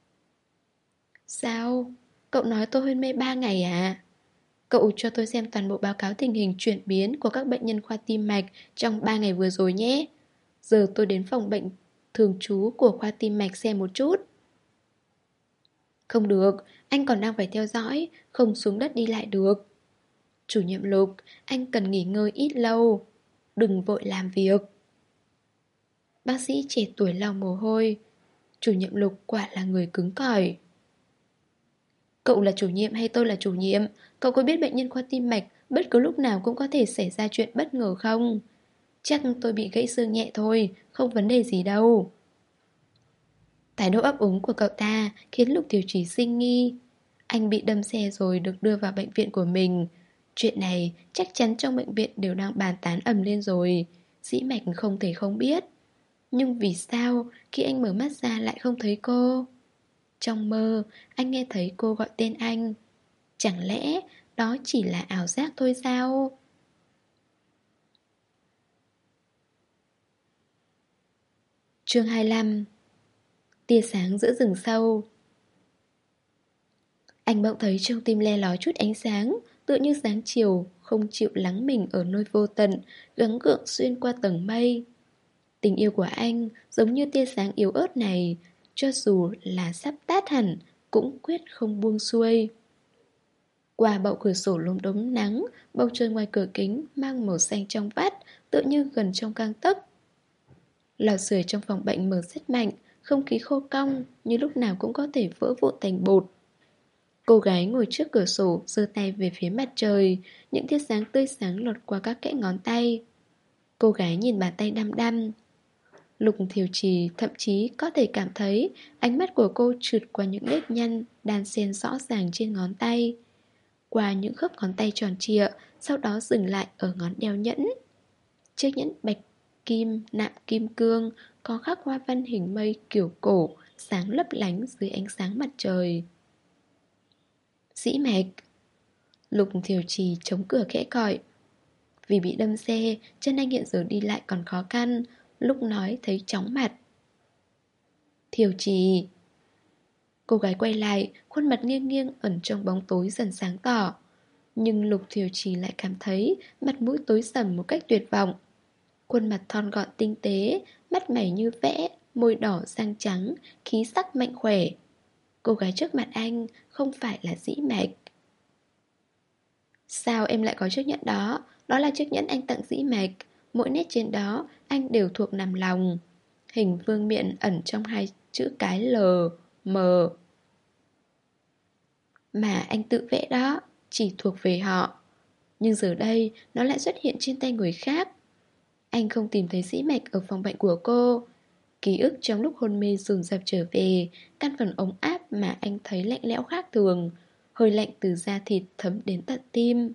Sao? Cậu nói tôi hôn mê ba ngày à? Cậu cho tôi xem toàn bộ báo cáo tình hình chuyển biến của các bệnh nhân khoa tim mạch trong ba ngày vừa rồi nhé. Giờ tôi đến phòng bệnh thường trú của khoa tim mạch xem một chút. Không được, anh còn đang phải theo dõi, không xuống đất đi lại được. Chủ nhiệm Lục, anh cần nghỉ ngơi ít lâu. Đừng vội làm việc. Bác sĩ trẻ tuổi lau mồ hôi. Chủ nhiệm Lục quả là người cứng cỏi. Cậu là chủ nhiệm hay tôi là chủ nhiệm? Cậu có biết bệnh nhân khoa tim mạch bất cứ lúc nào cũng có thể xảy ra chuyện bất ngờ không? Chắc tôi bị gãy xương nhẹ thôi, không vấn đề gì đâu. Thái độ ấp úng của cậu ta khiến Lục Tiểu Chỉ sinh nghi. Anh bị đâm xe rồi được đưa vào bệnh viện của mình. Chuyện này chắc chắn trong bệnh viện đều đang bàn tán ầm lên rồi. Dĩ Mạch không thể không biết. Nhưng vì sao khi anh mở mắt ra lại không thấy cô? Trong mơ, anh nghe thấy cô gọi tên anh. Chẳng lẽ đó chỉ là ảo giác thôi sao? Chương hai mươi lăm. Tia sáng giữa rừng sâu. Anh bỗng thấy trong tim le lói chút ánh sáng, tựa như sáng chiều, không chịu lắng mình ở nơi vô tận, gắng gượng xuyên qua tầng mây. Tình yêu của anh giống như tia sáng yếu ớt này, cho dù là sắp tát hẳn, cũng quyết không buông xuôi. Qua bậu cửa sổ lốm đốm nắng, bầu trời ngoài cửa kính mang màu xanh trong vắt, tựa như gần trong gang tấc. Lò sưởi trong phòng bệnh mở rất mạnh, không khí khô cong, như lúc nào cũng có thể vỡ vụn thành bột. Cô gái ngồi trước cửa sổ, giơ tay về phía mặt trời, những tia sáng tươi sáng lọt qua các kẽ ngón tay. Cô gái nhìn bàn tay đăm đăm. Lục Thiều Trì thậm chí có thể cảm thấy ánh mắt của cô trượt qua những nếp nhăn đan xen rõ ràng trên ngón tay, qua những khớp ngón tay tròn trịa, sau đó dừng lại ở ngón đeo nhẫn. Chiếc nhẫn bạch kim nạm kim cương có khắc hoa văn hình mây kiểu cổ, sáng lấp lánh dưới ánh sáng mặt trời. Dĩ Mạch. Lục Thiều Trì chống cửa khẽ gọi. Vì bị đâm xe, chân anh hiện giờ đi lại còn khó khăn, lúc nói thấy chóng mặt. Thiều Trì. Cô gái quay lại, khuôn mặt nghiêng nghiêng ẩn trong bóng tối dần sáng tỏ. Nhưng Lục Thiều Trì lại cảm thấy mặt mũi tối sầm một cách tuyệt vọng. Khuôn mặt thon gọn tinh tế, mắt mày như vẽ, môi đỏ răng trắng, khí sắc mạnh khỏe. Cô gái trước mặt anh không phải là Dĩ Mạch. Sao em lại có chiếc nhẫn đó? Đó là chiếc nhẫn anh tặng Dĩ Mạch. Mỗi nét trên đó anh đều thuộc nằm lòng. Hình vương miện ẩn trong hai chữ cái L, M. Mà anh tự vẽ đó, chỉ thuộc về họ. Nhưng giờ đây nó lại xuất hiện trên tay người khác. Anh không tìm thấy Dĩ Mạch ở phòng bệnh của cô. Ký ức trong lúc hôn mê dồn dập trở về. Căn phòng ấm áp mà anh thấy lạnh lẽo khác thường, hơi lạnh từ da thịt thấm đến tận tim.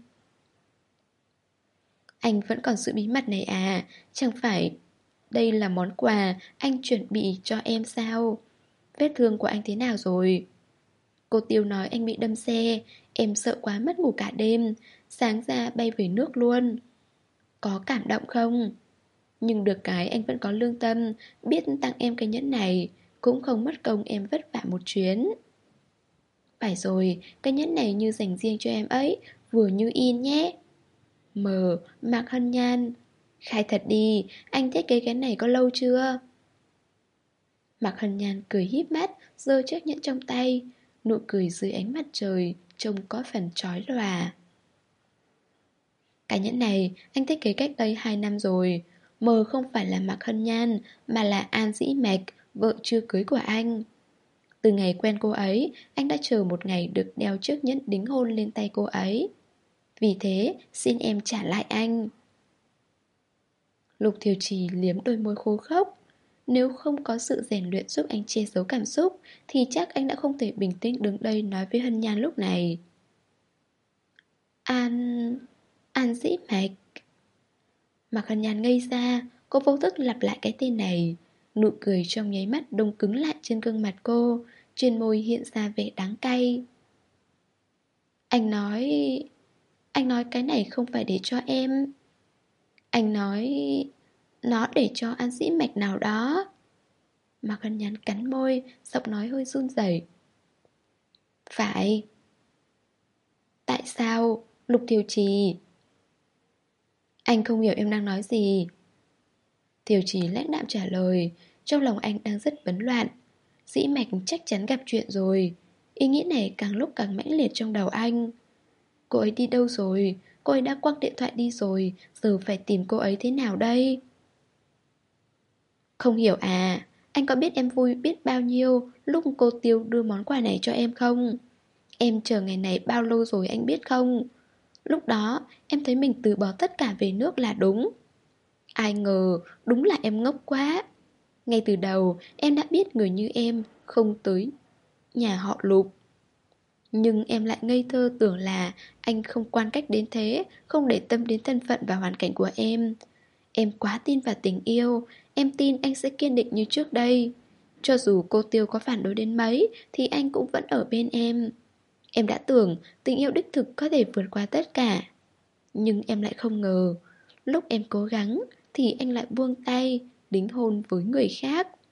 Anh vẫn còn giữ bí mật này à? Chẳng phải đây là món quà anh chuẩn bị cho em sao? Vết thương của anh thế nào rồi? Cô Tiêu nói anh bị đâm xe. Em sợ quá mất ngủ cả đêm. Sáng ra bay về nước luôn. Có cảm động không? Nhưng được cái anh vẫn có lương tâm, biết tặng em cái nhẫn này, cũng không mất công em vất vả một chuyến. Phải rồi, cái nhẫn này như dành riêng cho em ấy, vừa như in nhé. Mờ, Mạc Hân Nhan. Khai thật đi, anh thiết kế cái này có lâu chưa? Mạc Hân Nhan cười híp mắt, giơ chiếc nhẫn trong tay. Nụ cười dưới ánh mặt trời, trông có phần chói lòa. Cái nhẫn này anh thiết kế cách đây hai năm rồi. Mờ không phải là Mạc Hân Nhan, mà là An Dĩ Mạch, vợ chưa cưới của anh. Từ ngày quen cô ấy, anh đã chờ một ngày được đeo chiếc nhẫn đính hôn lên tay cô ấy. Vì thế, xin em trả lại anh. Lục Thiều Trì liếm đôi môi khô khốc. Nếu không có sự rèn luyện giúp anh che giấu cảm xúc, thì chắc anh đã không thể bình tĩnh đứng đây nói với Hân Nhan lúc này. An... An Dĩ Mạch. Mạc Hân Nhan ngây ra, cô vô thức lặp lại cái tên này. Nụ cười trong nháy mắt đông cứng lại trên gương mặt cô, trên môi hiện ra vẻ đắng cay. Anh nói... Anh nói cái này không phải để cho em. Anh nói... Nó để cho An Dĩ Mạch nào đó. Mạc Hân Nhan cắn môi, giọng nói hơi run rẩy. Phải. Tại sao? Lục Thiều Trì. Anh không hiểu em đang nói gì. Thiều Trì lãnh đạm trả lời. Trong lòng anh đang rất bấn loạn. Dĩ Mạch chắc chắn gặp chuyện rồi. Ý nghĩ này càng lúc càng mãnh liệt trong đầu anh. Cô ấy đi đâu rồi? Cô ấy đã quăng điện thoại đi rồi. Giờ phải tìm cô ấy thế nào đây? Không hiểu à? Anh có biết em vui biết bao nhiêu lúc cô Tiêu đưa món quà này cho em không? Em chờ ngày này bao lâu rồi anh biết không? Lúc đó em thấy mình từ bỏ tất cả về nước là đúng. Ai ngờ đúng là em ngốc quá. Ngay từ đầu em đã biết người như em không tới nhà họ Lục. Nhưng em lại ngây thơ tưởng là anh không quan cách đến thế, không để tâm đến thân phận và hoàn cảnh của em. Em quá tin vào tình yêu. Em tin anh sẽ kiên định như trước đây. Cho dù cô Tiêu có phản đối đến mấy thì anh cũng vẫn ở bên em. Em đã tưởng tình yêu đích thực có thể vượt qua tất cả. Nhưng em lại không ngờ lúc em cố gắng thì anh lại buông tay, đính hôn với người khác.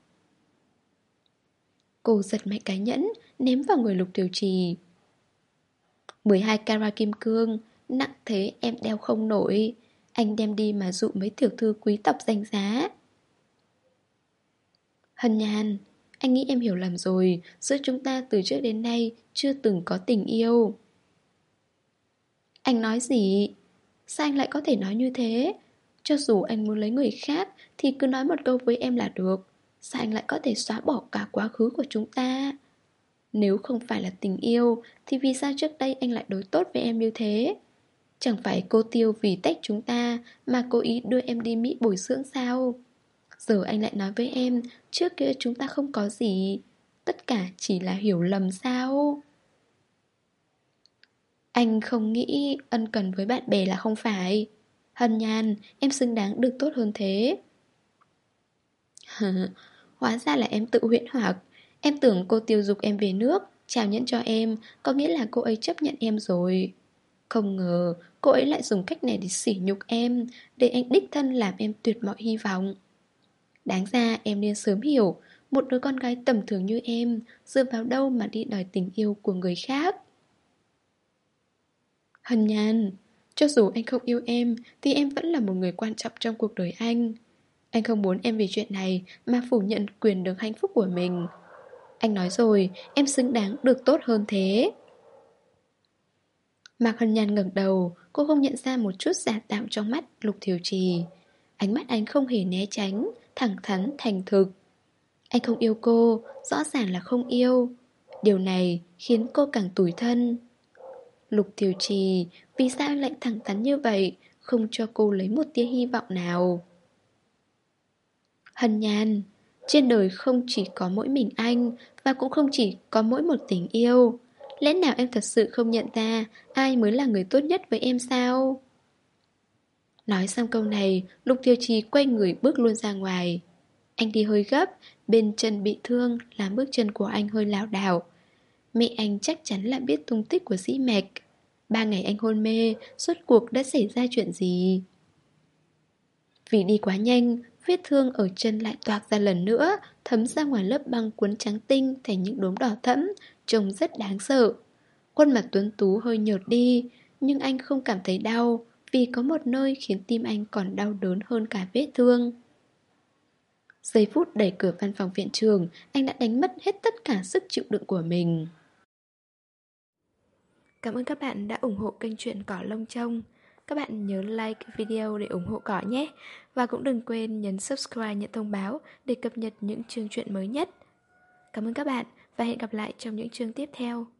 Cô giật mạnh cái nhẫn, ném vào người Lục Tiểu Trì. mười hai carat kim cương, nặng thế em đeo không nổi. Anh đem đi mà dụ mấy tiểu thư quý tộc danh giá. Hân Nhan, anh nghĩ em hiểu lầm rồi. Giữa chúng ta từ trước đến nay chưa từng có tình yêu. Anh nói gì? Sao anh lại có thể nói như thế? Cho dù anh muốn lấy người khác thì cứ nói một câu với em là được. Sao anh lại có thể xóa bỏ cả quá khứ của chúng ta? Nếu không phải là tình yêu thì vì sao trước đây anh lại đối tốt với em như thế? Chẳng phải cô Tiêu vì tách chúng ta mà cố ý đưa em đi Mỹ bồi dưỡng sao? Giờ anh lại nói với em trước kia chúng ta không có gì. Tất cả chỉ là hiểu lầm sao? Anh không nghĩ ân cần với bạn bè là không phải. Hân Nhan, em xứng đáng được tốt hơn thế. Hóa ra là em tự huyễn hoặc. Em tưởng cô Tiêu dục em về nước, trao nhẫn cho em, có nghĩa là cô ấy chấp nhận em rồi. Không ngờ, cô ấy lại dùng cách này để sỉ nhục em, để anh đích thân làm em tuyệt mọi hy vọng. Đáng ra em nên sớm hiểu, một đứa con gái tầm thường như em, dựa vào đâu mà đi đòi tình yêu của người khác. Hân Nhan, cho dù anh không yêu em, thì em vẫn là một người quan trọng trong cuộc đời anh. Anh không muốn em vì chuyện này mà phủ nhận quyền được hạnh phúc của mình. Anh nói rồi, em xứng đáng được tốt hơn thế. Mạc Hân Nhan ngẩng đầu, cô không nhận ra một chút giả tạo trong mắt Lục Thiều Trì. Ánh mắt anh không hề né tránh, thẳng thắn, thành thực. Anh không yêu cô, rõ ràng là không yêu. Điều này khiến cô càng tủi thân. Lục Thiều Trì, vì sao anh lại thẳng thắn như vậy, không cho cô lấy một tia hy vọng nào? Hân Nhan, trên đời không chỉ có mỗi mình anh, và cũng không chỉ có mỗi một tình yêu. Lẽ nào em thật sự không nhận ra ai mới là người tốt nhất với em sao? Nói xong câu này, Lục Thiều Trì quay người bước luôn ra ngoài. Anh đi hơi gấp, bên chân bị thương làm bước chân của anh hơi lảo đảo. Mẹ anh chắc chắn là biết tung tích của Dĩ Mạch. Ba ngày anh hôn mê, rốt cuộc đã xảy ra chuyện gì? Vì đi quá nhanh, vết thương ở chân lại toạc ra lần nữa, thấm ra ngoài lớp băng cuốn trắng tinh thành những đốm đỏ thẫm, trông rất đáng sợ. Khuôn mặt tuấn tú hơi nhợt đi, nhưng anh không cảm thấy đau, vì có một nơi khiến tim anh còn đau đớn hơn cả vết thương. Giây phút đẩy cửa văn phòng viện trường, anh đã đánh mất hết tất cả sức chịu đựng của mình. Cảm ơn các bạn đã ủng hộ kênh truyện Cỏ Lông Trông. Các bạn nhớ like video để ủng hộ Cỏ nhé. Và cũng đừng quên nhấn subscribe nhận thông báo để cập nhật những chương truyện mới nhất. Cảm ơn các bạn và hẹn gặp lại trong những chương tiếp theo.